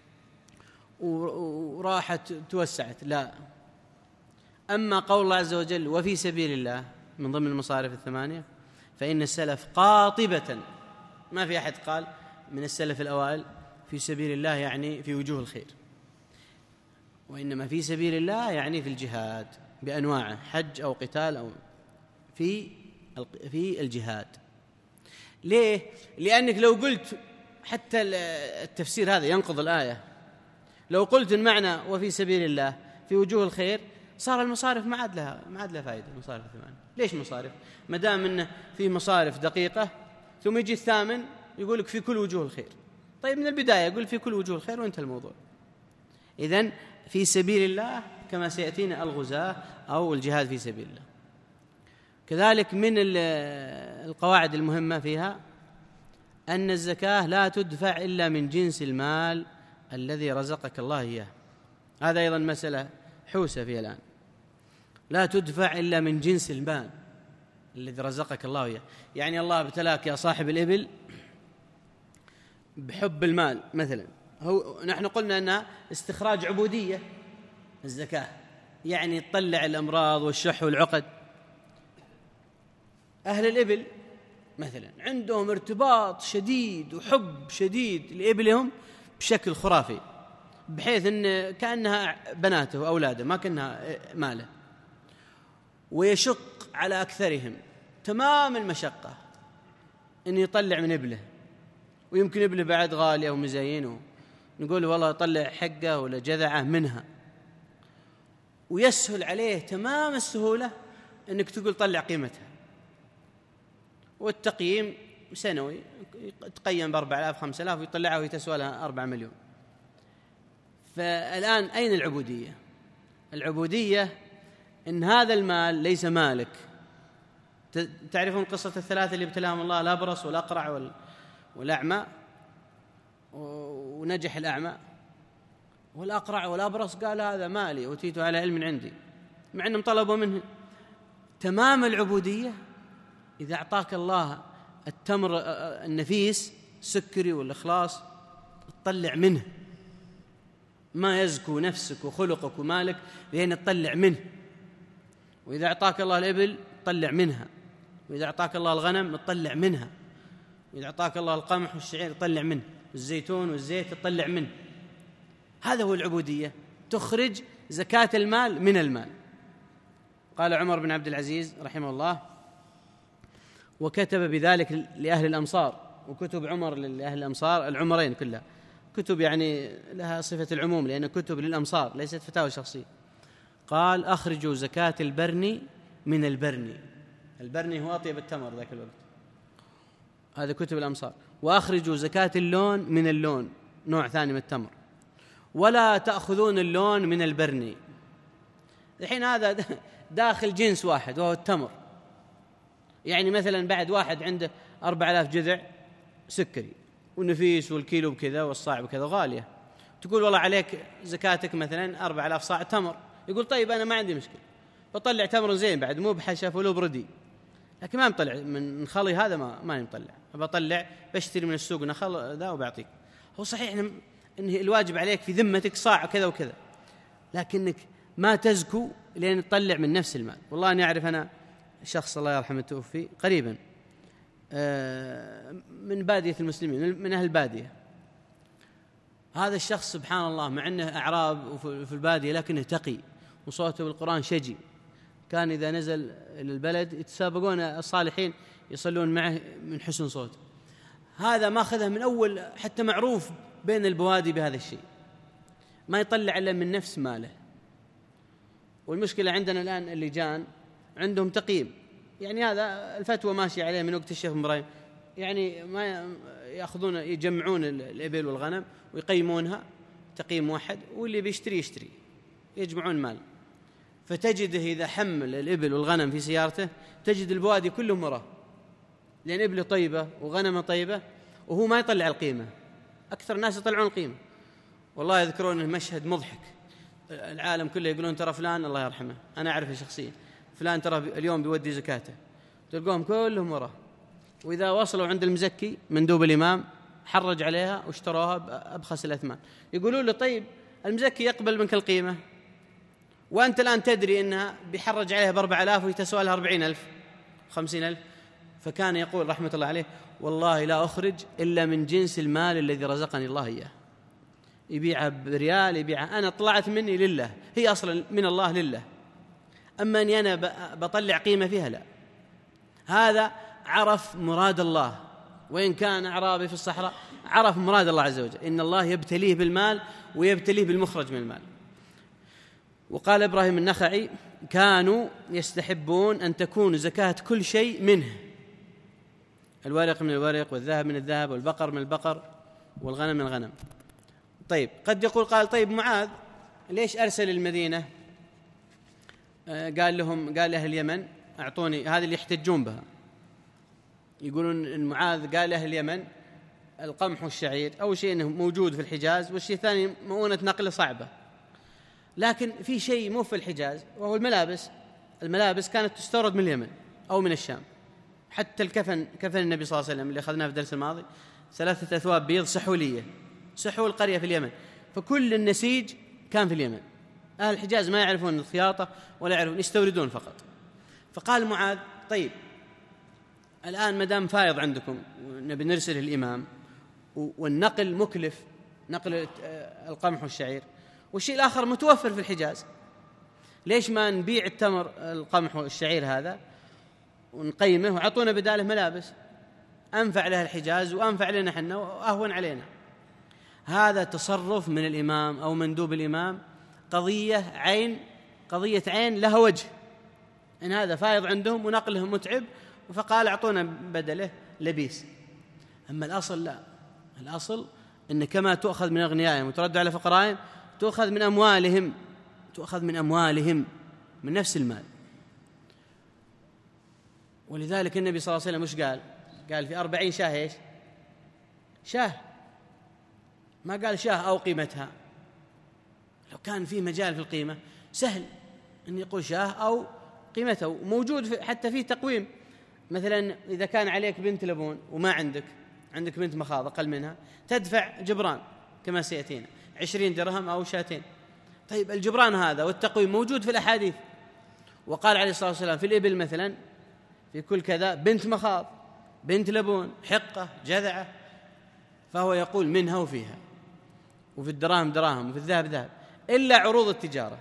وراحت توسعت. لا، أما قول الله عز وجل وفي سبيل الله من ضمن المصارف الثمانية فإن السلف قاطبة ما في أحد قال من السلف الأوائل في سبيل الله يعني في وجوه الخير، وإنما في سبيل الله يعني في الجهاد بأنواعه، حج أو قتال أو في في الجهاد. ليه؟ لأنك لو قلت حتى التفسير هذا ينقض الآية، لو قلت المعنى وفي سبيل الله في وجوه الخير صار المصارف ما عاد لها ما عاد لها فائدة. المصارف الثمانية ليش مصارف؟ ما دام إنه في مصارف دقيقة ثم يجي الثامن يقول لك في كل وجوه الخير. طيب من البداية يقول في كل وجوه الخير وانتهى الموضوع. إذن في سبيل الله كما سيأتينا الغزاة أو الجهاد في سبيل الله. كذلك من القواعد المهمة فيها أن الزكاة لا تدفع إلا من جنس المال الذي رزقك الله إياه. هذا أيضا مسألة حوسة فيها الآن، لا تدفع إلا من جنس المال الذي رزقك الله إياه. يعني الله ابتلاك يا صاحب الإبل بحب المال مثلا، هو نحن قلنا أنها استخراج عبودية الزكاة، يعني تطلع الأمراض والشح والعقد. أهل الإبل مثلا عندهم ارتباط شديد وحب شديد لإبلهم بشكل خرافي، بحيث أن كأنها بناته وأولاده ما كأنها ماله، ويشق على أكثرهم تمام المشقة أن يطلع من إبله، ويمكن إبله بعد غالية ومزينه، نقول والله طلع حقه ولا جذعه منها، ويسهل عليه تمام السهولة أنك تقول طلع قيمتها. والتقييم سنوي تقيم بأربع آلاف خمسة آلاف ويطلعها ويتسوى لها أربعة مليون. فالآن أين العبودية؟ العبودية إن هذا المال ليس مالك. تعرفون قصة الثلاثة اللي ابتلاهم الله، الأبرص والأقرع والأعمى، ونجح الأعمى، والأقرع والأبرص قال هذا مالي أوتيت على علم عندي، مع أنهم طلبوا منه تمام العبودية. إذا أعطاك الله التمر النفيس سكري والإخلاص تطلع منه، ما يزكو نفسك وخلقك ومالك لأن تطلع منه. وإذا أعطاك الله الإبل تطلع منها، وإذا أعطاك الله الغنم تطلع منها، وإذا أعطاك الله القمح والشعير تطلع منه، الزيتون والزيت تطلع منه. هذا هو العبودية، تخرج زكاة المال من المال. قال عمر بن عبد العزيز رحمه الله: وكتب بذلك لأهل الأمصار، وكتب عمر لأهل الأمصار العمرين كلها كتب يعني لها صفة العموم لأن كتب للأمصار ليست فتاوى شخصية. قال أخرجوا زكاة البرني من البرني، البرني هو أطيب التمر ذاك الوقت، هذا كتب الأمصار. وأخرجوا زكاة اللون من اللون، نوع ثاني من التمر، ولا تأخذون اللون من البرني. الحين هذا داخل جنس واحد وهو التمر. يعني مثلا بعد واحد عنده أربع آلاف جذع سكري ونفيس والكيلو بكذا والصاع بكذا غالية، تقول والله عليك زكاتك مثلا أربع آلاف صاع تمر، يقول طيب أنا ما عندي مشكلة بطلع تمر زين بعد مو بحشف ولو بردي، لكن ما مطلع من خلي هذا ما ما مطلع، بطلع بشتري من السوق نخل ذا وبعطيك. هو صحيح إن الواجب عليك في ذمتك صاع كذا وكذا، لكنك ما تزكو لين تطلع من نفس المال. والله أنا أعرف أنا شخص الله يرحمه توفي قريبا من بادية المسلمين، من أهل البادية. هذا الشخص سبحان الله مع أنه أعراب في البادية لكنه تقي وصوته بالقرآن شجي، كان إذا نزل إلى البلد يتسابقون الصالحين يصلون معه من حسن صوته. هذا ما أخذه من أول، حتى معروف بين البوادي بهذا الشيء، ما يطلع إلا من نفس ماله. والمشكلة عندنا الآن اللجان عندهم تقييم، يعني هذا الفتوى ماشي عليه من وقت الشيخ إبراهيم، يعني ما يأخذون يجمعون الإبل والغنم ويقيمونها تقييم واحد، واللي بيشتري يشتري، يجمعون مال. فتجده إذا حمل الإبل والغنم في سيارته تجد البوادي كلهم وراه، لأن إبله طيبة وغنمه طيبة وهو ما يطلع القيمة. أكثر الناس يطلعون القيمة. والله يذكرون المشهد مضحك، العالم كله يقولون ترى فلان الله يرحمه أنا أعرفه شخصيا، فلان ترى اليوم بيودي زكاته، تلقوهم كلهم وراه. وإذا وصلوا عند المزكي مندوب الإمام حرج عليها واشتروها بأبخس الأثمان، يقولون له طيب المزكي يقبل منك القيمة وأنت الآن تدري أنها بيحرج عليها بأربع آلاف ويتسوى لها أربعين ألف خمسين ألف. فكان يقول رحمة الله عليه والله لا أخرج إلا من جنس المال الذي رزقني الله إياه، يبيعها بريال يبيعها، أنا طلعت مني لله، هي أصلا من الله لله، أما أني أنا بطلع قيمة فيها لا. هذا عرف مراد الله، وإن كان أعرابي في الصحراء عرف مراد الله عز وجل، إن الله يبتليه بالمال ويبتليه بالمخرج من المال. وقال إبراهيم النخعي كانوا يستحبون أن تكون زكاة كل شيء منه، الورق من الورق والذهب من الذهب والبقر من البقر والغنم من الغنم. طيب قد يقول قال طيب معاذ ليش أرسل المدينة؟ آه قال لهم قال أهل اليمن أعطوني هذه اللي يحتجون بها، يقولون إن معاذ قال أهل اليمن القمح والشعير أول شيء أنه موجود في الحجاز، والشيء الثاني مؤونة نقله صعبة، لكن في شيء مو في الحجاز وهو الملابس. الملابس كانت تستورد من اليمن أو من الشام، حتى الكفن كفن النبي صلى الله عليه وسلم اللي أخذناه في الدرس الماضي ثلاثة أثواب بيض سحولية، سحول قرية في اليمن، فكل النسيج كان في اليمن. أهل الحجاز ما يعرفون الخياطة ولا يعرفون، يستوردون فقط. فقال معاذ طيب الآن مدام فايض عندكم نبي نرسل الإمام والنقل مكلف، نقل القمح والشعير، والشيء الآخر متوفر في الحجاز، ليش ما نبيع التمر القمح والشعير هذا ونقيمه وعطونا بداله ملابس، أنفع لها الحجاز وأنفع لنا حنا وأهون علينا. هذا تصرف من الإمام أو مندوب الإمام، قضية عين قضية عين لها وجه، إن هذا فايض عندهم ونقله متعب فقال أعطونا بدله لبيس. أما الأصل لا، الأصل إن كما تؤخذ من أغنيائهم وترد على فقرائهم تؤخذ من أموالهم، تؤخذ من أموالهم من نفس المال. ولذلك النبي صلى الله عليه وسلم وش قال؟ قال في أربعين شاه إيش؟ شاه، ما قال شاه أو قيمتها. لو كان في مجال في القيمة سهل أن يقول شاه أو قيمته، وموجود حتى في تقويم. مثلا إذا كان عليك بنت لبون وما عندك، عندك بنت مخاض أقل منها، تدفع جبران كما سيأتينا عشرين درهم أو شاتين. طيب الجبران هذا والتقويم موجود في الأحاديث، وقال عليه الصلاة والسلام في الإبل مثلا في كل كذا بنت مخاض، بنت لبون، حقة، جذعة، فهو يقول منها وفيها، وفي الدراهم دراهم وفي الذهب ذهب، إلا عروض التجارة.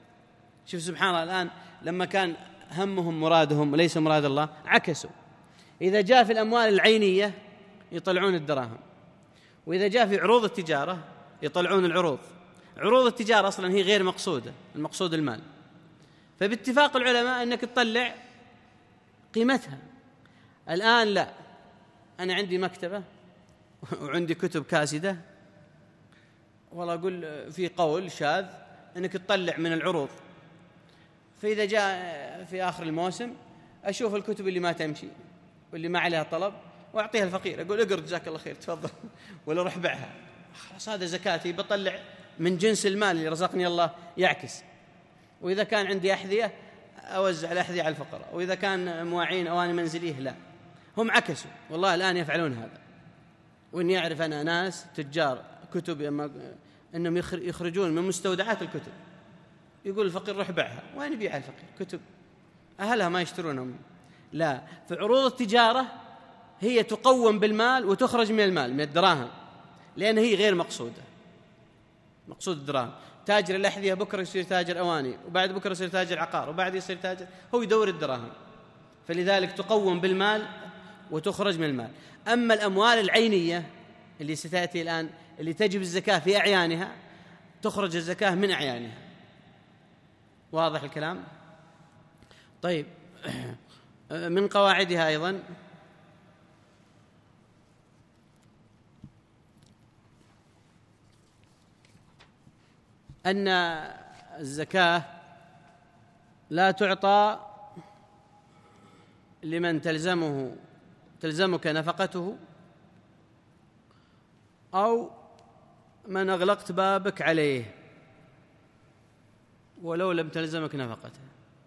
شوف سبحان الله، الآن لما كان همهم مرادهم وليس مراد الله عكسوا، إذا جاء في الأموال العينية يطلعون الدراهم، وإذا جاء في عروض التجارة يطلعون العروض. عروض التجارة أصلا هي غير مقصودة، المقصود المال، فباتفاق العلماء أنك تطلع قيمتها. الآن لا، أنا عندي مكتبة وعندي كتب كاسدة، والله أقول في قول شاذ أنك تطلع من العروض، فإذا جاء في آخر الموسم أشوف الكتب اللي ما تمشي واللي ما عليها طلب وأعطيها الفقير، أقول اقرأ جزاك الله خير تفضل، ولا روح بيعها، خلاص هذا زكاتي، بطلع من جنس المال اللي رزقني الله يعكس. وإذا كان عندي أحذية أوزع الأحذية على الفقراء، وإذا كان مواعين أواني منزليه لا. هم عكسوا، والله الآن يفعلون هذا. وإني أعرف أنا ناس تجار كتب أنهم يخرجون من مستودعات الكتب، يقول الفقير روح بيعها، وين يبيعها الفقير؟ كتب أهلها ما يشترونهم. لا، في عروض التجارة هي تقوم بالمال وتخرج من المال، من الدراهم، لأن هي غير مقصودة. مقصود الدراهم، تاجر الأحذية بكرة يصير تاجر أواني، وبعد بكرة يصير تاجر عقار، وبعد يصير تاجر، هو يدور الدراهم، فلذلك تقوم بالمال وتخرج من المال. أما الأموال العينية اللي ستأتي الآن، اللي تجب الزكاة في أعيانها، تخرج الزكاة من أعيانها. واضح الكلام؟ طيب، من قواعدها أيضا أن الزكاة لا تعطى لمن تلزمه تلزمك نفقته، أو من أغلقت بابك عليه ولو لم تلزمك نفقته.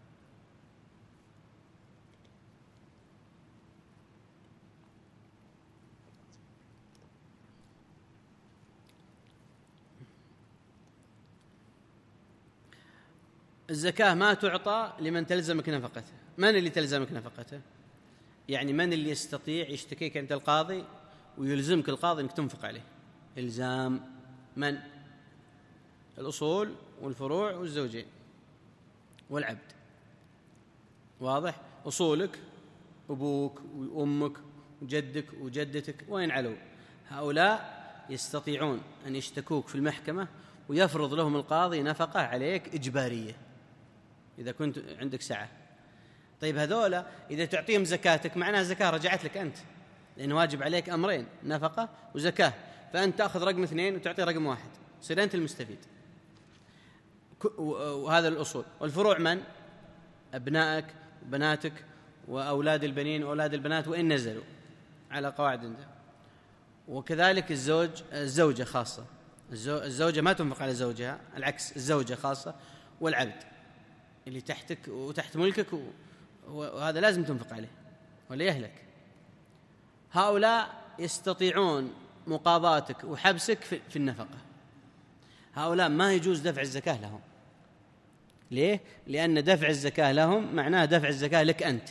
الزكاة ما تعطى لمن تلزمك نفقته. من اللي تلزمك نفقته؟ يعني من اللي يستطيع يشتكيك عند القاضي ويلزمك القاضي أنك تنفق عليه إلزام؟ من؟ الأصول والفروع والزوجين والعبد. واضح؟ أصولك أبوك وأمك وجدك وجدتك وين علو، هؤلاء يستطيعون أن يشتكوك في المحكمة ويفرض لهم القاضي نفقة عليك إجبارية إذا كنت عندك سعة. طيب هذولا إذا تعطيهم زكاتك معناها زكاة رجعت لك أنت، لأنه واجب عليك أمرين، نفقة وزكاة، فأنت تأخذ رقم اثنين وتعطي رقم واحد، صير أنت المستفيد. وهذا الأصول. والفروع من؟ أبنائك وبناتك وأولاد البنين وأولاد البنات وإن نزلوا على قواعد عنده. وكذلك الزوج الزوجة خاصة، الزوجة ما تنفق على زوجها، العكس، الزوجة خاصة، والعبد اللي تحتك وتحت ملكك وهذا لازم تنفق عليه ولا يهلك. هؤلاء يستطيعون مقاضاتك وحبسك في النفقة. هؤلاء ما يجوز دفع الزكاة لهم. ليه؟ لأن دفع الزكاة لهم معناه دفع الزكاة لك أنت.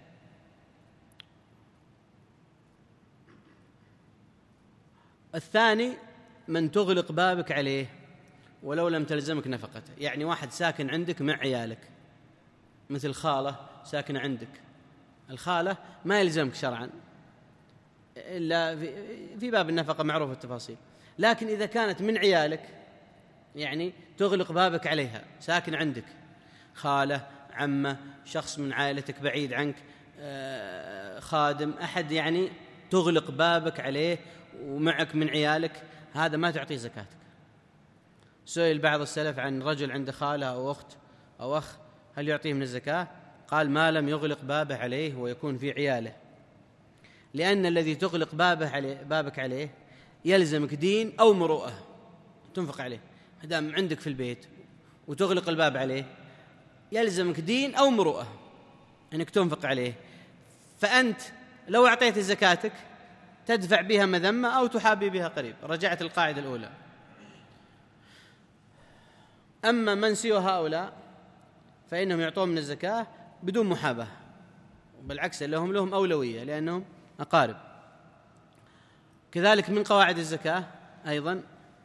الثاني من تغلق بابك عليه ولو لم تلزمك نفقته، يعني واحد ساكن عندك مع عيالك، مثل خالة ساكنة عندك. الخالة ما يلزمك شرعا إلا في باب النفقة، معروف التفاصيل، لكن إذا كانت من عيالك يعني تغلق بابك عليها، ساكن عندك خالة، عمة، شخص من عائلتك بعيد عنك، خادم، أحد يعني تغلق بابك عليه ومعك من عيالك، هذا ما تعطيه زكاتك. سئل بعض السلف عن رجل عنده خالة أو أخت أو أخ هل يعطيه من الزكاة؟ قال ما لم يغلق بابه عليه ويكون في عياله، لأن الذي تغلق بابه عليه بابك عليه يلزمك دين أو مروءة تنفق عليه. دام عندك في البيت وتغلق الباب عليه يلزمك دين أو مروءة أنك تنفق عليه، فأنت لو أعطيت زكاتك تدفع بها مذمة أو تحابي بها قريب. رجعت القاعدة الأولى. أما من سوى هؤلاء فإنهم يعطون من الزكاة بدون محاباة، بالعكس لهم لهم أولوية لأنهم أقارب. كذلك من قواعد الزكاة أيضا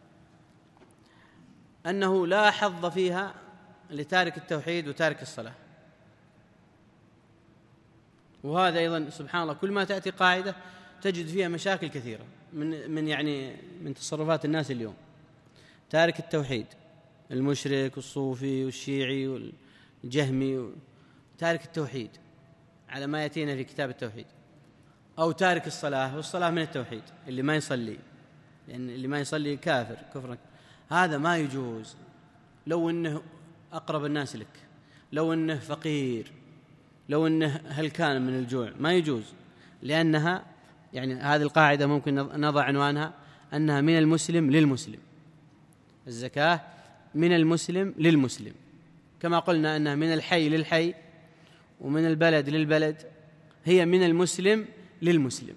أنه لا حظ فيها لتارك التوحيد وتارك الصلاة. وهذا أيضا سبحان الله كل ما تأتي قاعدة تجد فيها مشاكل كثيرة من من يعني من تصرفات الناس اليوم. تارك التوحيد، المشرك والصوفي والشيعي والجهمي، تارك التوحيد على ما يأتينا في كتاب التوحيد، أو تارك الصلاة، والصلاة من التوحيد، اللي ما يصلي، لأن اللي ما يصلي كافر كفرا، هذا ما يجوز. لو أنه أقرب الناس لك، لو أنه فقير، لو أنه هل كان من الجوع، ما يجوز، لأنها يعني هذه القاعدة ممكن نضع عنوانها أنها من المسلم للمسلم. الزكاة من المسلم للمسلم، كما قلنا أنها من الحي للحي ومن البلد للبلد، هي من المسلم للمسلم.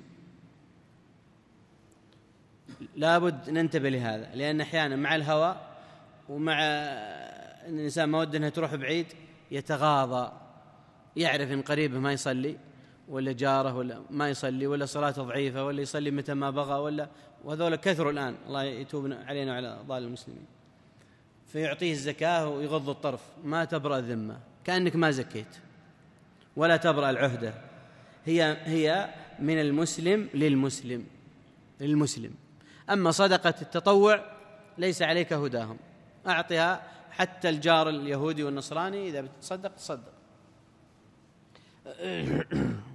لابد ننتبه لهذا، لأن أحيانا مع الهوى ومع أن الإنسان ما وده أنها تروح بعيد يتغاضى، يعرف أن قريبه ما يصلي ولا جاره ولا ما يصلي ولا صلاته ضعيفة ولا يصلي متى ما بغى ولا، وهذول كثروا الآن، الله يتوب علينا وعلى ضال المسلمين، فيعطيه الزكاة ويغض الطرف، ما تبرأ الذمة، كأنك ما زكيت ولا تبرأ العهدة. هي هي من المسلم للمسلم للمسلم. أما صدقة التطوع ليس عليك هداهم، أعطها حتى الجار اليهودي والنصراني، إذا بتصدق تصدق.